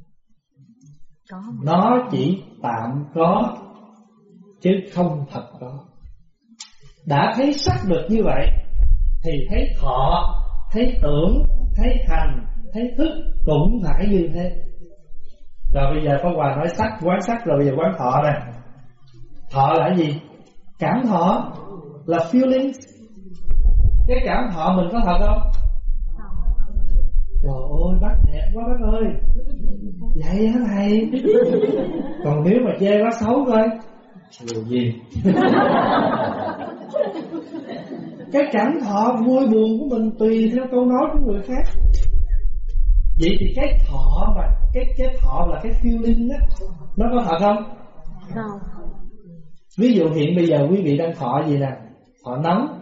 nó chỉ tạm có, chứ không thật có. Đã thấy sắc được như vậy thì thấy thọ, thấy tưởng, thấy hành, thấy thức cũng phải như thế. Rồi bây giờ Pháp Hòa nói sắc, quán sắc, rồi bây giờ quán thọ nè. Thọ là gì? Cảm thọ, là feelings. Cái cảm thọ mình có thật không? Trời ơi bác đẹp quá bác ơi, vậy hả thầy? Còn nếu mà chê bác xấu coi, Người duyên. Cái cảm thọ vui buồn của mình tùy theo câu nói của người khác. Vậy thì cái thọ mà cái cái thọ là cái feeling đó, nó có thật không? Không. Ví dụ hiện bây giờ quý vị đang thọ gì nè? Thọ nóng,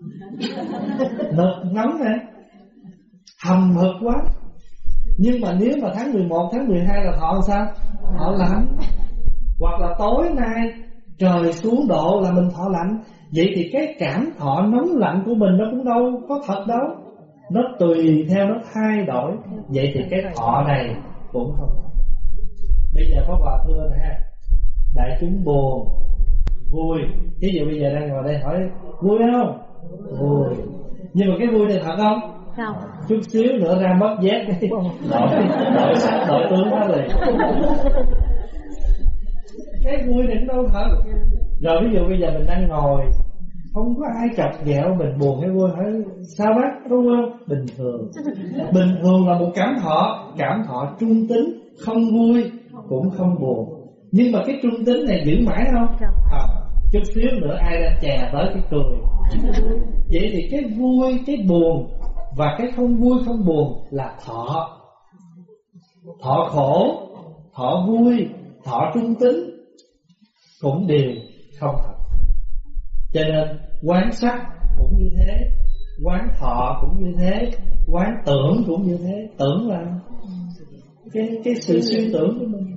nực nóng nè, hầm hực quá. Nhưng mà nếu mà tháng mười một, tháng mười hai là thọ sao? Thọ lạnh. Hoặc là tối nay trời xuống độ là mình thọ lạnh. Vậy thì cái cảm thọ nóng lạnh của mình nó cũng đâu có thật đâu. Nó tùy theo nó thay đổi. Vậy thì cái thọ này cũng không. Bây giờ có Hòa thưa nè, đại chúng buồn, vui. Ví dụ bây giờ đang ngồi đây hỏi vui không? Vui. Nhưng mà cái vui này thật không? Không. Chút xíu nữa ra mất dép đi, đổi, đổi sắc, đổi tướng đó liền. Cái vui này cũng đâu thật. Rồi ví dụ bây giờ mình đang ngồi, không có ai chọc ghẹo mình, buồn hay vui, hỏi sao bác, có vui không? Bình thường. Bình thường là một cảm thọ, cảm thọ trung tính, không vui cũng không buồn. Nhưng mà cái trung tính này giữ mãi không? À, chút xíu nữa ai đang chè tới cái cười. Vậy thì cái vui, cái buồn và cái không vui, không buồn là thọ. Thọ khổ, thọ vui, thọ trung tính cũng đều không thật. Cho nên quán sắc cũng như thế, quán thọ cũng như thế, quán tưởng cũng như thế. Tưởng là cái, cái sự suy tưởng của mình.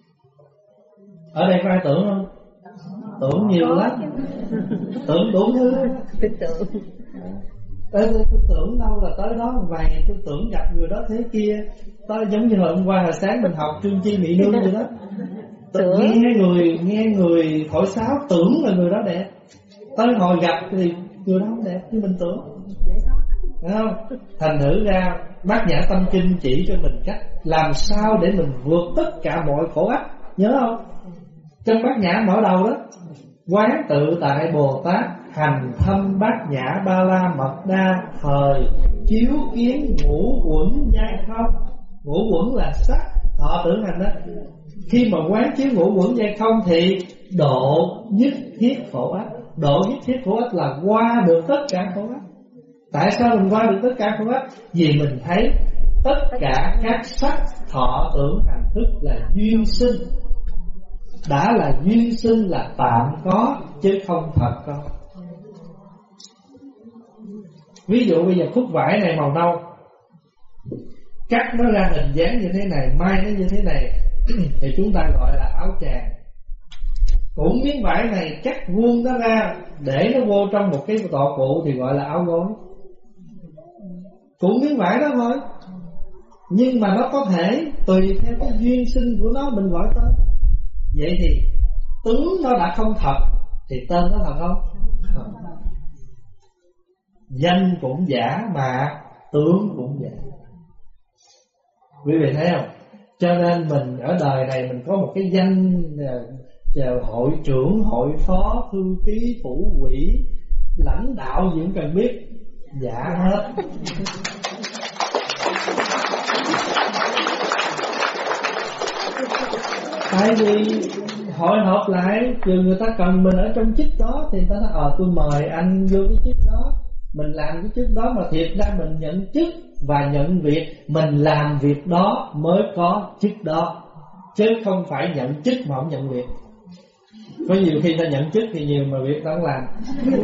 Ở đây có ai tưởng không? Tưởng nhiều lắm. Tưởng đủ thứ. Tôi tưởng. Ê, tôi tưởng đâu là tới đó một vài ngày tôi tưởng gặp người đó thế kia. Tới giống như là hôm qua hồi sáng mình học Trương Chi Mỹ Nương vậy đó. Tưởng. Nghe người nghe người thổi sáo tưởng là người đó đẹp. Tới hồi gặp thì người đó không đẹp như mình tưởng. Phải không? Thành thử ra Bát Nhã Tâm Kinh chỉ cho mình cách làm sao để mình vượt tất cả mọi khổ ách. Nhớ không? Trong Bát Nhã mở đầu đó, quán tự tại Bồ Tát hành thâm Bát Nhã Ba La Mật Đa thời chiếu kiến ngũ uẩn giai không. Ngũ uẩn là sắc, thọ, tưởng, hành đó. Khi mà quán chiếu ngũ uẩn giai không thì độ nhất thiết khổ ách. Độ nhất thiết khổ ách là qua được tất cả khổ ách. Tại sao mình qua được tất cả khổ ách? Vì mình thấy tất cả các sắc, thọ, tưởng, hành, thức là duyên sinh. Đã là duyên sinh là tạm có chứ không thật có. Ví dụ bây giờ khúc vải này màu nâu, cắt nó ra hình dáng như thế này, may nó như thế này thì chúng ta gọi là áo tràng. Cũng miếng vải này cắt vuông nó ra để nó vô trong một cái tọa cụ thì gọi là áo gối. Cũng miếng vải đó thôi. Nhưng mà nó có thể tùy theo cái duyên sinh của nó mình gọi tên. Vậy thì tướng nó đã không thật thì tên nó thật không? Không. Danh cũng giả mà tướng cũng giả. Quý vị thấy không? Cho nên mình ở đời này mình có một cái danh uh, hội trưởng, hội phó, thư ký, thủ quỹ, lãnh đạo gì cũng cần biết. Giả hết. Tại vì hội họp lại, dù người ta cần mình ở trong chức đó thì người ta nói ờ tôi mời anh vô cái chức đó, mình làm cái chức đó, mà thiệt ra mình nhận chức và nhận việc, mình làm việc đó mới có chức đó, chứ không phải nhận chức mà không nhận việc. Có nhiều khi ta nhận chức thì nhiều mà việc ta không làm.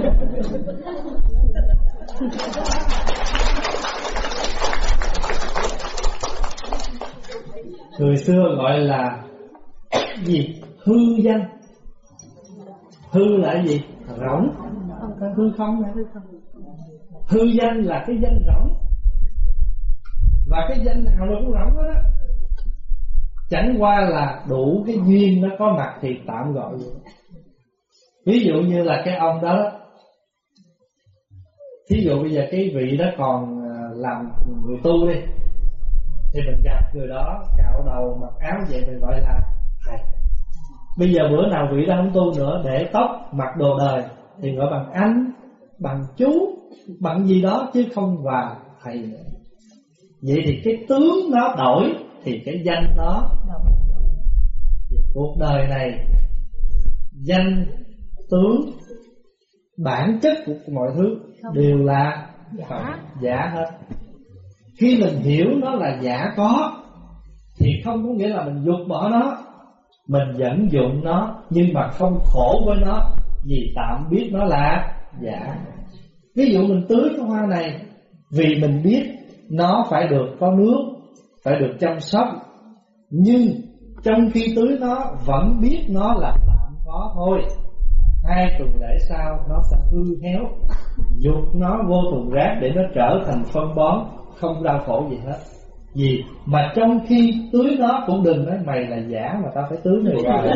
Người xưa gọi là gì? Hư danh. Hư là gì? Rỗng. Hư không nè. Hư danh là cái danh rỗng. Và cái danh nào nó cũng rỗng đó, đó. Chẳng qua là đủ cái duyên nó có mặt thì tạm gọi vậy. Ví dụ như là cái ông đó, đó. Thí dụ bây giờ cái vị đó còn làm người tu đi, thì mình gặp người đó cạo đầu mặc áo vậy mình gọi là thầy. Bây giờ bữa nào vị đó không tu nữa, để tóc mặc đồ đời thì gọi bằng anh, bằng chú, bằng gì đó chứ không và thầy nữa. Vậy thì cái tướng nó đổi thì cái danh nó. Cuộc đời này danh, tướng, bản chất của mọi thứ đều là giả. giả hết. Khi mình hiểu nó là giả có thì không có nghĩa là mình vụt bỏ nó. Mình vẫn dụng nó nhưng mà không khổ với nó, vì tạm biết nó là giả. Ví dụ mình tưới cái hoa này vì mình biết nó phải được có nước, phải được chăm sóc, nhưng trong khi tưới nó vẫn biết nó là tạm có thôi. Hai tuần lễ sau nó sẽ hư héo, dục nó vô thùng rác để nó trở thành phân bón, không đau khổ gì hết. Vì mà trong khi tưới nó cũng đừng nói mày là giả mà tao phải tưới mày hoài.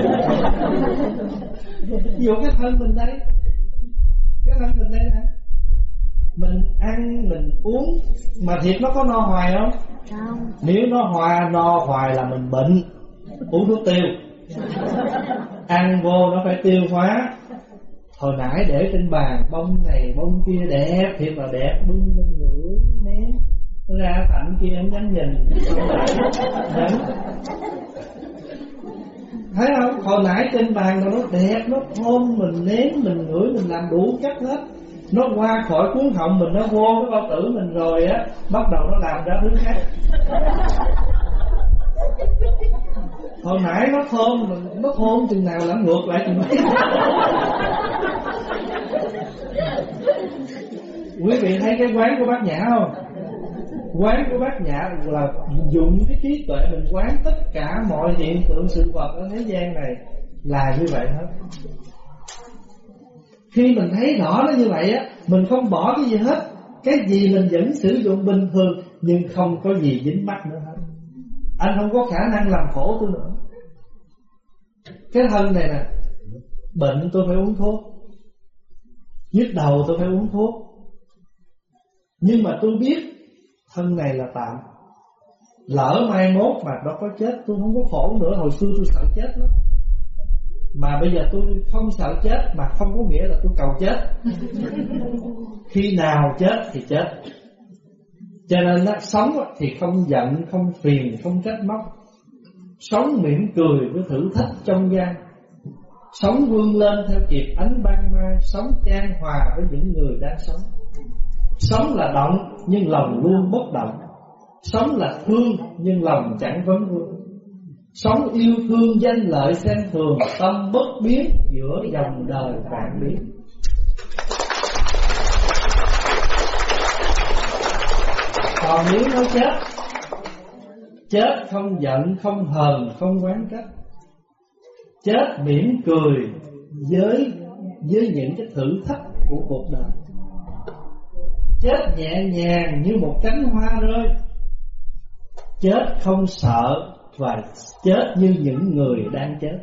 Ví dụ cái thân mình đây, cái thân mình đây nè, mình ăn mình uống mà thiệt nó có no hoài không? Không. Nếu nó hòa no hoài là mình bệnh, uống thuốc tiêu. Ăn vô nó phải tiêu hóa. Hồi nãy để trên bàn bông này bông kia đẹp, thiệt là đẹp, bưng lên ngửi ném ra thạnh kia không dám nhìn. Đấy. Thấy không? Hồi nãy trên bàn nó đẹp, nó thơm, mình nếm, mình ngửi, mình làm đủ cách hết. Nó qua khỏi cuốn họng mình, nó vô cái bao tử mình rồi á, bắt đầu nó làm ra thứ khác. Hồi nãy nó thơm, nó thơm chừng nào làm ngược lại chừng mấy. Quý vị thấy cái quán của Bát Nhã không? Quán của Bát Nhã là dùng cái trí tuệ mình quán tất cả mọi hiện tượng sự vật ở thế gian này là như vậy hết. Khi mình thấy rõ nó như vậy á, mình không bỏ cái gì hết. Cái gì mình vẫn sử dụng bình thường, nhưng không có gì dính mắc nữa hết. Anh không có khả năng làm khổ tôi nữa. Cái thân này nè, bệnh tôi phải uống thuốc, nhức đầu tôi phải uống thuốc, nhưng mà tôi biết thân này là tạm. Lỡ mai mốt mà nó có chết tôi không có khổ nữa. Hồi xưa tôi sợ chết lắm, mà bây giờ tôi không sợ chết, mà không có nghĩa là tôi cầu chết. Khi nào chết thì chết. Cho nên đó, sống thì không giận, không phiền, không trách móc. Sống mỉm cười với thử thách trong gian. Sống vươn lên theo kịp ánh ban mai. Sống chan hòa với những người đang sống. Sống là động nhưng lòng luôn bất động. Sống là thương nhưng lòng chẳng vấn vương. Sống yêu thương danh lợi xem thường, tâm bất biến giữa dòng đời vạn biến. Còn nếu nó chết, chết không giận, không hờn, không oán trách, chết mỉm cười với với những cái thử thách của cuộc đời, chết nhẹ nhàng như một cánh hoa rơi, chết không sợ và chết như những người đang chết.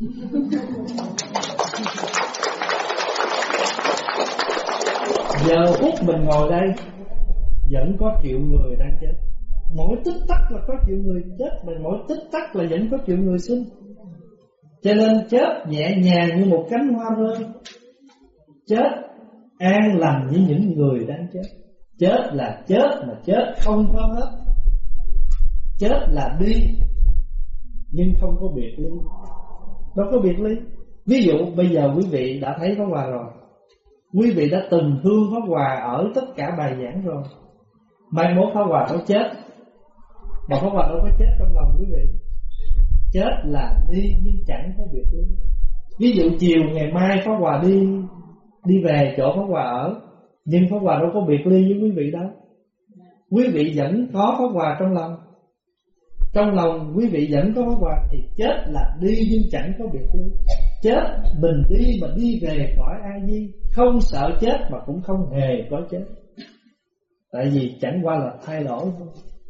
Giờ phút mình ngồi đây vẫn có triệu người đang chết. Mỗi tích tắc là có triệu người chết, mà mỗi tích tắc là vẫn có triệu người sinh. Cho nên chết nhẹ nhàng như một cánh hoa rơi, chết an lành như những người đang chết. Chết là chết mà chết không có hết. Chết là đi nhưng không có biệt ly. Đâu có biệt ly. Ví dụ bây giờ quý vị đã thấy Pháp Hòa rồi, quý vị đã từng thương Pháp Hòa ở tất cả bài giảng rồi. Mai mốt Pháp Hòa có chết, mà Pháp Hòa đâu có chết trong lòng quý vị. Chết là đi nhưng chẳng có biệt ly. Ví dụ chiều ngày mai Pháp Hòa đi đi về chỗ Pháp Hòa ở, nhưng Pháp Hòa đâu có biệt ly với quý vị đâu. Quý vị vẫn có Pháp Hòa trong lòng. Trong lòng quý vị vẫn có Pháp Hòa, thì chết là đi nhưng chẳng có biệt ly. Chết mình đi mà đi về khỏi ai nhi, không sợ chết mà cũng không hề có chết. Tại vì chẳng qua là thay đổi thôi.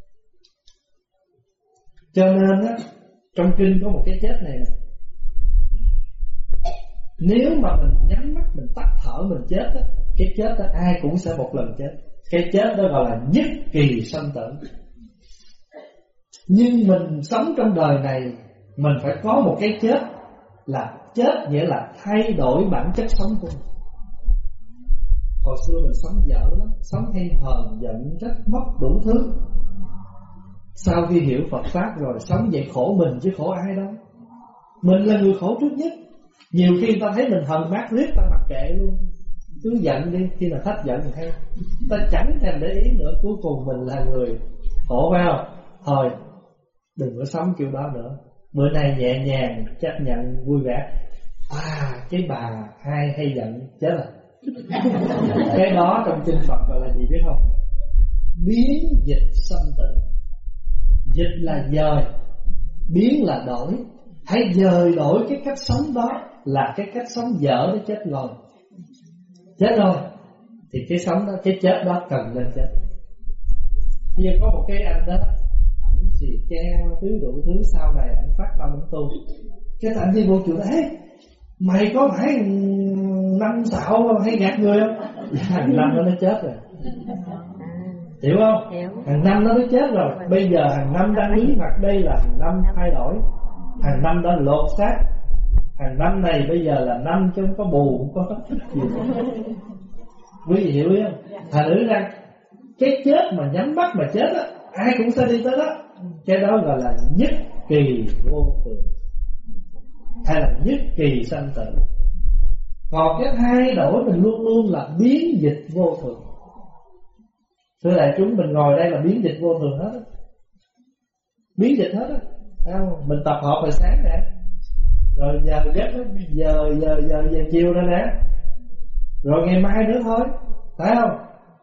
Cho nên á, trong kinh có một cái chết này nè, nếu mà mình nhắm mắt mình tắt thở mình chết á, cái chết đó ai cũng sẽ một lần chết. Cái chết đó gọi là nhất kỳ sanh tử. Nhưng mình sống trong đời này, mình phải có một cái chết là chết, nghĩa là thay đổi bản chất sống của mình. Hồi xưa mình sống dở lắm, sống hay hờn, giận, trách, móc đủ thứ. Sau khi hiểu Phật Pháp rồi, sống vậy khổ mình chứ khổ ai đâu. Mình là người khổ trước nhất. Nhiều khi ta thấy mình hờn mát riết ta mặc kệ luôn, cứ giận đi, khi nào hết giận thì hay, ta chẳng thèm để ý nữa. Cuối cùng mình là người khổ phải không? Thôi đừng có sống kiểu đó nữa. Bữa nay nhẹ nhàng chấp nhận vui vẻ. À cái bà hai hay giận chết rồi. Cái đó trong kinh Phật gọi là gì biết không? Biến dịch sanh tử. Dịch là dời, biến là đổi. Hãy dời đổi cái cách sống đó, là cái cách sống dở nó chết rồi. Chết rồi thì cái sống đó, cái chết đó cần lên chết. Bây giờ có một cái anh đó, ảnh xì keo tứ đủ thứ, sau này ảnh phát tâm ảnh tu. Cái anh đi vô chùa đấy, mày có phải năm xạo hay gạt người không? Hàng năm nó nó chết rồi, hiểu không? Hiểu. Hàng năm nó nó chết rồi. Bây giờ hàng năm đang lý mặt đây là hàng năm thay đổi, hàng năm đã lột xác. Hàng năm này bây giờ là năm chứ không có bù, không có gì. Quý vị hiểu không? Thành thử ra cái chết mà nhắm mắt mà chết á, ai cũng sẽ đi tới đó. Cái đó gọi là nhất kỳ vô thường, hay là nhất kỳ sanh tử. Còn cái thay đổi mình luôn luôn là biến dịch vô thường. Thưa đại chúng, mình ngồi đây là biến dịch vô thường hết á, biến dịch hết á. Mình tập hợp hồi sáng nè, rồi giờ giấc nó giờ giờ giờ giờ chiều rồi nè, rồi ngày mai nữa thôi, phải không?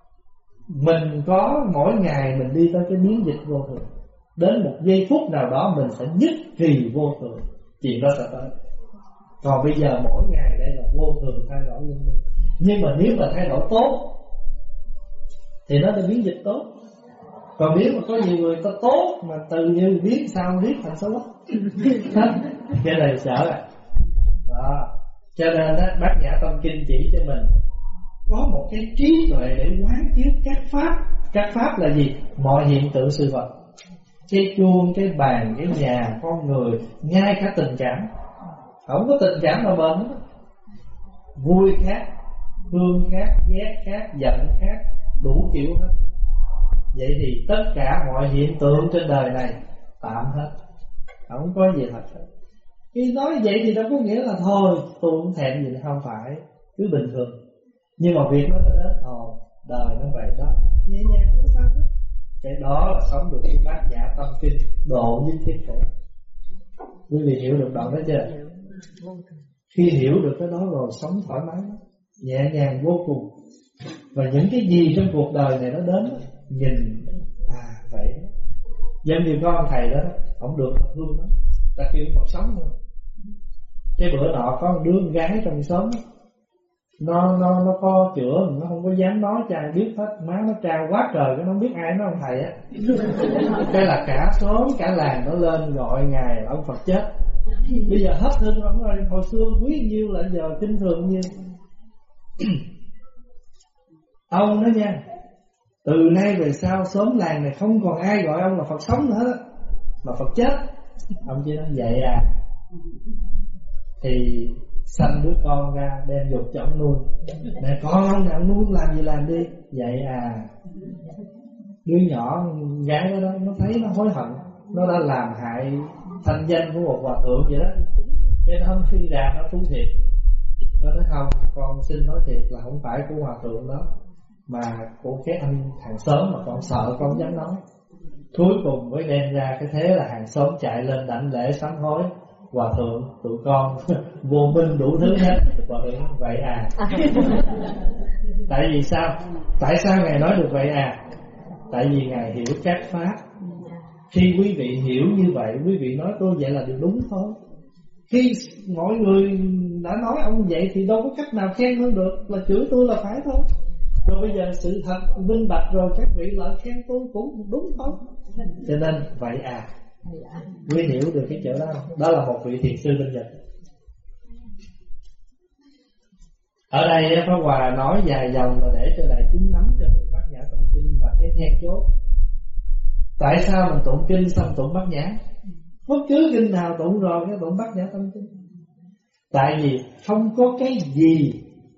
Mình có mỗi ngày mình đi tới cái biến dịch vô thường. Đến một giây phút nào đó mình sẽ nhất kỳ vô thường, chuyện đó sẽ tới. Còn bây giờ mỗi ngày đây là vô thường thay đổi luôn. Nhưng mà nếu mà thay đổi tốt thì nó sẽ biến dịch tốt. Còn nếu mà có nhiều người ta tốt mà từ như biến sao biết thành xấu cái này sợ à. Đó. Cho nên đó, Bát Nhã Tâm Kinh chỉ cho mình có một cái trí tuệ để quán chiếu các pháp. Các pháp là gì? Mọi hiện tượng sự vật, cái chuông, cái bàn, cái nhà, con người, ngay cả tình cảm. Không có tình cảm nào bền hết. Vui khác, thương khác, ghét khác, giận khác, đủ kiểu hết. Vậy thì tất cả mọi hiện tượng trên đời này tạm hết, không có gì thật hết. Khi nói vậy thì đâu có nghĩa là thôi tôi không thèm gì nữa, không phải, cứ bình thường. Nhưng mà việc nó đến, ồ đời nó vậy đó, nhẹ nhàng không sao hết. Cái đó là sống được cái Bát Nhã Tâm Kinh, độ với thiết khổ. Quý vị hiểu được đoạn đó chưa? Khi hiểu được cái đó rồi sống thoải mái, nhẹ nhàng vô cùng. Và những cái gì trong cuộc đời này nó đến, nhìn à vậy đó. Giống như có ông thầy đó, ông được thương lắm, ta kêu Phật sống rồi. Cái bữa nọ có một đứa con gái trong xóm, nó nó nó có chữa, nó không có dám nói cho ai biết hết, má nó trao quá trời, nó không biết ai nói ông thầy á. Cái là cả xóm cả làng nó lên gọi ngài là ông Phật chết. Bây giờ hết thương ông rồi, hồi xưa quý nhiêu là giờ kinh thường nhiêu. Ông đó nha, từ nay về sau xóm làng này không còn ai gọi ông là Phật sống nữa mà Phật chết. Ông chỉ nói vậy à. Thì sanh đứa con ra đem dục cho ông nuôi. Nè con ông nào nuôi làm gì làm đi. Vậy à. Đứa nhỏ gái đó, đó nó thấy nó hối hận, nó đã làm hại thanh danh của một hòa thượng vậy đó. Cái đó khi ra nó thú thiệt. Nó nói không, con xin nói thiệt là không phải của hòa thượng đó, mà của cái anh hàng xóm mà con sợ con không dám nói. Cuối cùng mới đem ra cái thế là hàng xóm chạy lên đảnh lễ sám hối. Hòa thượng tụi con vô minh đủ thứ hết. Hòa thượng vậy à. Tại vì sao? Tại sao ngài nói được vậy à? Tại vì ngài hiểu các pháp. Khi quý vị hiểu như vậy, quý vị nói tôi vậy là điều đúng thôi. Khi mọi người đã nói ông vậy thì đâu có cách nào khen hơn được, là chửi tôi là phải thôi. Rồi bây giờ sự thật minh bạch rồi, các vị lại khen tôi cũng đúng thôi. Cho nên vậy à. Quý hiểu được cái chỗ đó không? Đó là một vị thiền sư bên Nhật. Ở đây Pháp Hòa nói dài dòng là để cho đại chúng nắm cho được Bát Nhã Tâm Kinh và cái then chốt. Tại sao mình tụng kinh xong tụng Bát Nhã? Bất cứ kinh nào tụng rồi cái tụng Bát Nhã Tâm Kinh. Tại vì không có cái gì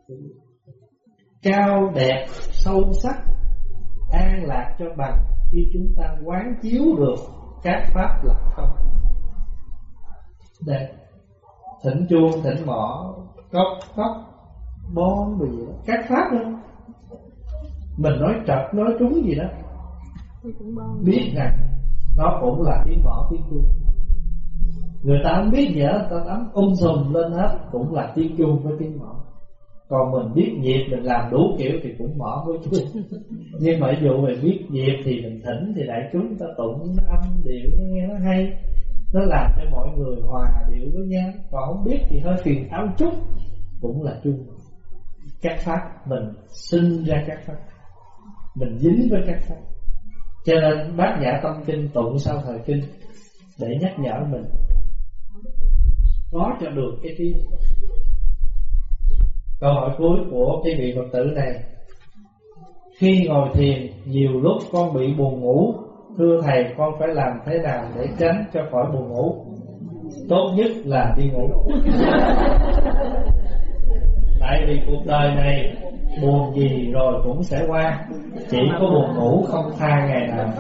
cao đẹp, sâu sắc, an lạc cho bằng khi chúng ta quán chiếu được các pháp là không. Đây, thỉnh chuông, thỉnh mõ, cốc cốc bon gì đó, các pháp đó. Mình nói trật, nói trúng gì đó, biết rằng nó cũng là tiếng mõ, tiếng chuông. Người ta không biết gì hết, ta đắm um sùm lên hết, cũng là tiếng chuông với tiếng mõ. Còn mình biết nhịp, mình làm đủ kiểu thì cũng mõ với chuông. Nhưng mà ví dụ mình biết nhịp thì mình thỉnh, thì đại chúng ta tụng nó âm điệu, nó nghe nó hay, nó làm cho mọi người hòa điệu với nhau. Còn không biết thì hơi phiền áo chút, cũng là chuông. Các pháp mình sinh ra các pháp, mình dính với các pháp. Cho nên Bát Nhã Tâm Kinh tụng sau thời kinh để nhắc nhở mình có cho được cái tiếng. Câu hỏi cuối của cái vị Phật tử này: khi ngồi thiền nhiều lúc con bị buồn ngủ, thưa thầy con phải làm thế nào để tránh cho khỏi buồn ngủ? Tốt nhất là đi ngủ. Tại vì cuộc đời này buồn gì rồi cũng sẽ qua, chỉ có buồn ngủ không tha ngày nào.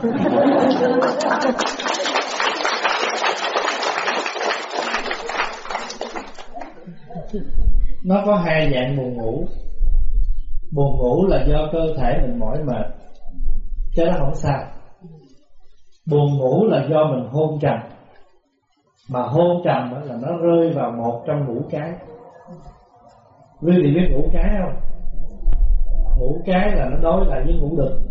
Nó có hai dạng buồn ngủ. Buồn ngủ là do cơ thể mình mỏi mệt, cái đó không sao. Buồn ngủ là do mình hôn trầm. Mà hôn trầm là nó rơi vào một trong ngũ cái. Quý vị biết ngũ cái không? Ngũ cái là nó đối lại với ngũ đực.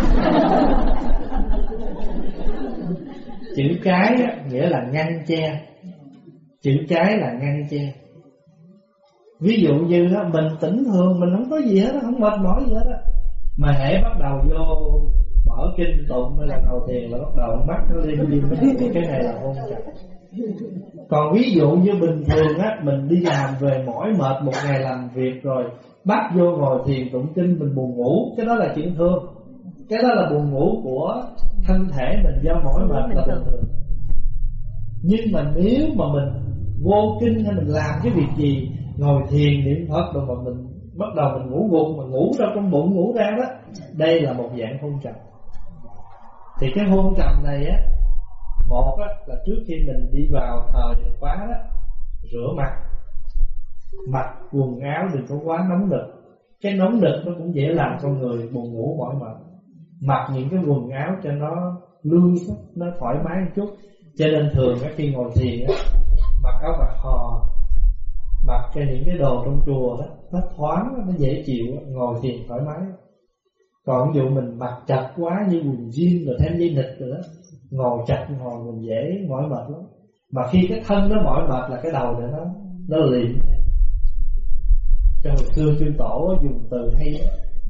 Chữ cái nghĩa là ngăn che, chữ cái là ngăn che. Ví dụ như đó, mình tỉnh thường, mình không có gì hết, không mệt mỏi gì hết á, mà hễ bắt đầu vô mở kinh tụng hay là ngồi thiền là bắt đầu mắt nó lên đi, thì cái này là hôn trầm. Còn ví dụ như bình thường á, mình đi làm về mỏi mệt một ngày làm việc rồi, bắt vô ngồi thiền tụng kinh mình buồn ngủ, cái đó là chuyện thường. Cái đó là buồn ngủ của thân thể mình do mỏi mệt là bình thường. Nhưng mà nếu mà mình vô kinh hay mình làm cái việc gì, ngồi thiền niệm Phật rồi mà mình bắt đầu mình ngủ gục, mà ngủ ra trong bụng ngủ ra đó, đây là một dạng hôn trầm. Thì cái hôn trầm này á, một á, là trước khi mình đi vào thời khóa đó, rửa mặt, mặc quần áo đừng có quá nóng nực. Cái nóng nực nó cũng dễ làm con người buồn ngủ mỏi mệt. Mặc những cái quần áo cho nó lương, nó thoải mái một chút. Cho nên thường á, khi ngồi thiền á, mặc áo bạc hò, mặc cái những cái đồ trong chùa đó, nó thoáng, nó dễ chịu, ngồi thiền thoải mái. Còn ví dụ mình mặc chặt quá như quần jean rồi thêm dây nịt rồi đó, ngồi chặt ngồi mình dễ mỏi mệt lắm. Mà khi cái thân nó mỏi mệt là cái đầu để nó nó liệm. Trong hồi xưa chư tổ dùng từ hay đó,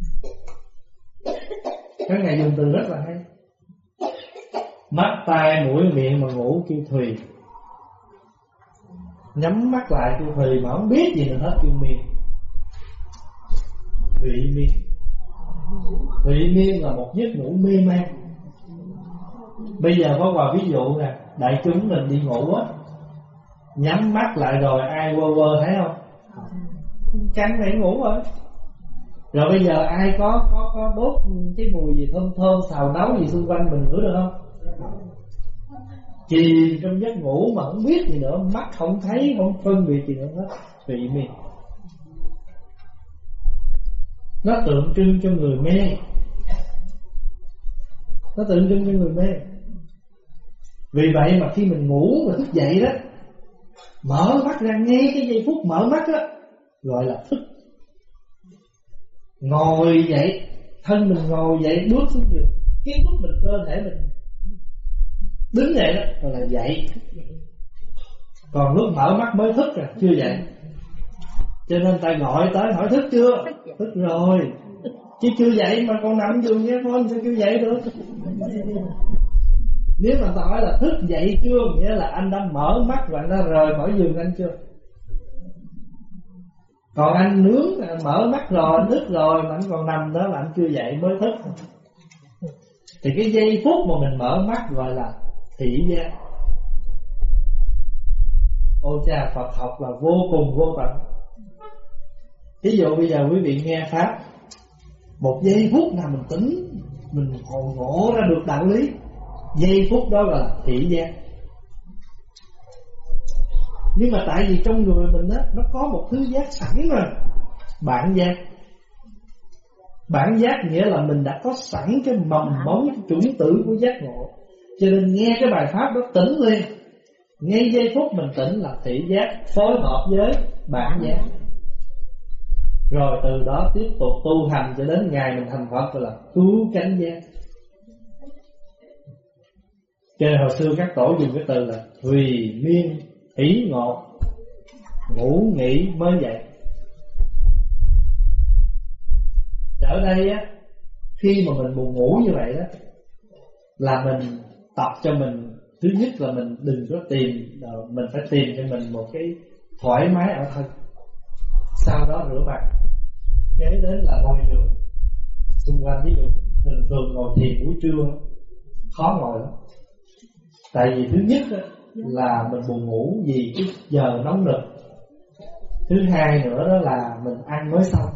các ngài dùng từ rất là hay. Mắt tai mũi miệng mà ngủ kêu Thùy, nhắm mắt lại kêu Thùy, mà không biết gì nữa hết kêu Miên. Thùy Miên. Thùy Miên là một giấc ngủ mê man. Bây giờ có vào ví dụ nè, đại chúng mình đi ngủ á, nhắm mắt lại rồi ai quơ quơ thấy không? Căng này ngủ rồi. Rồi bây giờ ai có có có đốt cái mùi gì thơm thơm xào nấu gì xung quanh mình ngửi được không? Chìm trong giấc ngủ mà không biết gì nữa, mắt không thấy, không phân biệt gì nữa hết. Thùy Miên. Nó tượng trưng cho người mê. Nó tượng trưng cho người mê. Vì vậy mà khi mình ngủ mà thức dậy đó, mở mắt ra ngay cái giây phút mở mắt đó, gọi là thức. Ngồi dậy, thân mình ngồi dậy bước xuống giường, cái lúc mình cơ thể mình đứng dậy đó gọi là dậy. Còn lúc mở mắt mới thức rồi, chưa dậy. Cho nên ta gọi tới hỏi thức chưa? Thức rồi. Chứ chưa dậy mà còn nằm giường nghe con sao kêu dậy được? Nếu mà ta hỏi là thức dậy chưa, nghĩa là anh đã mở mắt và anh đã rời khỏi giường anh chưa. Còn anh nướng, mở mắt rồi, anh thức rồi mà anh còn nằm đó là anh chưa dậy mới thức. Thì cái giây phút mà mình mở mắt gọi là thị giác. Ôi cha, Phật học là vô cùng vô tận. Ví dụ bây giờ quý vị nghe Pháp, một giây phút nào mình tính, mình còn ngộ ra được đạo lý, giây phút đó là thị giác. Nhưng mà tại vì trong người mình á, nó có một thứ giác sẵn rồi, bản giác. Bản giác nghĩa là mình đã có sẵn cái mầm mống, cái chủng tử của giác ngộ. Cho nên nghe cái bài pháp đó tỉnh liền. Ngay giây phút mình tỉnh là thị giác phối hợp với bản giác. Rồi từ đó tiếp tục tu hành cho đến ngày mình thành Phật, gọi là cứu cánh giác. Cho nên hồi xưa các tổ dùng cái từ là thùy miên hỷ ngộ, ngủ nghỉ mới dậy. Ở đây á, khi mà mình buồn ngủ như vậy đó, là mình tập cho mình, thứ nhất là mình đừng có tìm, mình phải tìm cho mình một cái thoải mái ở thân. Sau đó rửa mặt, kế đến là ngồi giường xung quanh. Ví dụ thường thường ngồi thiền buổi trưa khó ngồi lắm, tại vì thứ nhất là mình buồn ngủ vì cái giờ nóng nực, thứ hai nữa đó là mình ăn mới xong.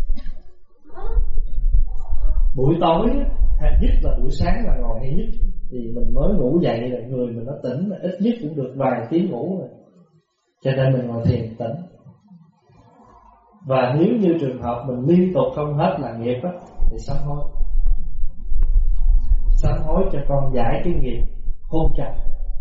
Buổi tối hay nhất là buổi sáng là ngồi hay nhất, thì mình mới ngủ dậy rồi, người mình nó tỉnh, ít nhất cũng được vài tiếng ngủ rồi, cho nên mình ngồi thiền tỉnh. Và nếu như trường hợp mình liên tục không hết là nghiệp á, thì sám hối. Sám hối cho con giải cái nghiệp hôn trầm.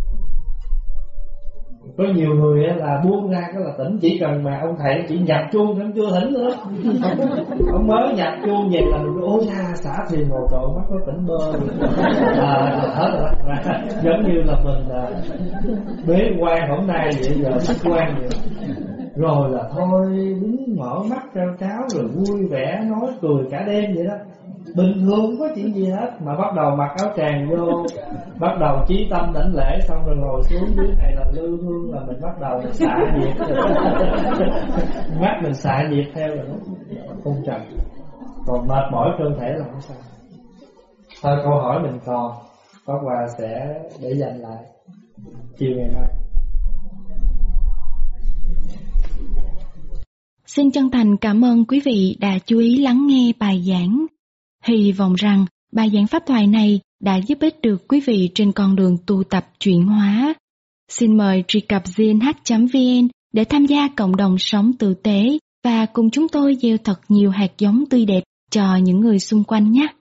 Có nhiều người á là buông ra cái là tỉnh, chỉ cần mà ông thầy chỉ nhập chuông cũng chưa tỉnh nữa. Ông mới nhập chuông về là mình ôi ra xả thiền ngồi trội mắt nó tỉnh bơ. À, hết rồi. Giống như là mình à, bế quan hôm nay vậy, giờ xuất quan vậy. Rồi là thôi đứng mở mắt trao tráo rồi vui vẻ nói cười cả đêm vậy đó. Bình thường không có chuyện gì hết, mà bắt đầu mặc áo tràng vô, bắt đầu chí tâm đảnh lễ, xong rồi ngồi xuống dưới này là lưu hương, là mình bắt đầu xả nhiệt. Mắt mình xả nhiệt theo rồi nó không trầm. Còn mệt mỏi cơ thể là không sao. Thôi câu hỏi mình còn, Pháp Hòa sẽ để dành lại chiều ngày mai. Xin chân thành cảm ơn quý vị đã chú ý lắng nghe bài giảng. Hy vọng rằng bài giảng pháp thoại này đã giúp ích được quý vị trên con đường tu tập chuyển hóa. Xin mời truy cập giê en hát chấm vê en để tham gia cộng đồng sống tử tế và cùng chúng tôi gieo thật nhiều hạt giống tươi đẹp cho những người xung quanh nhé.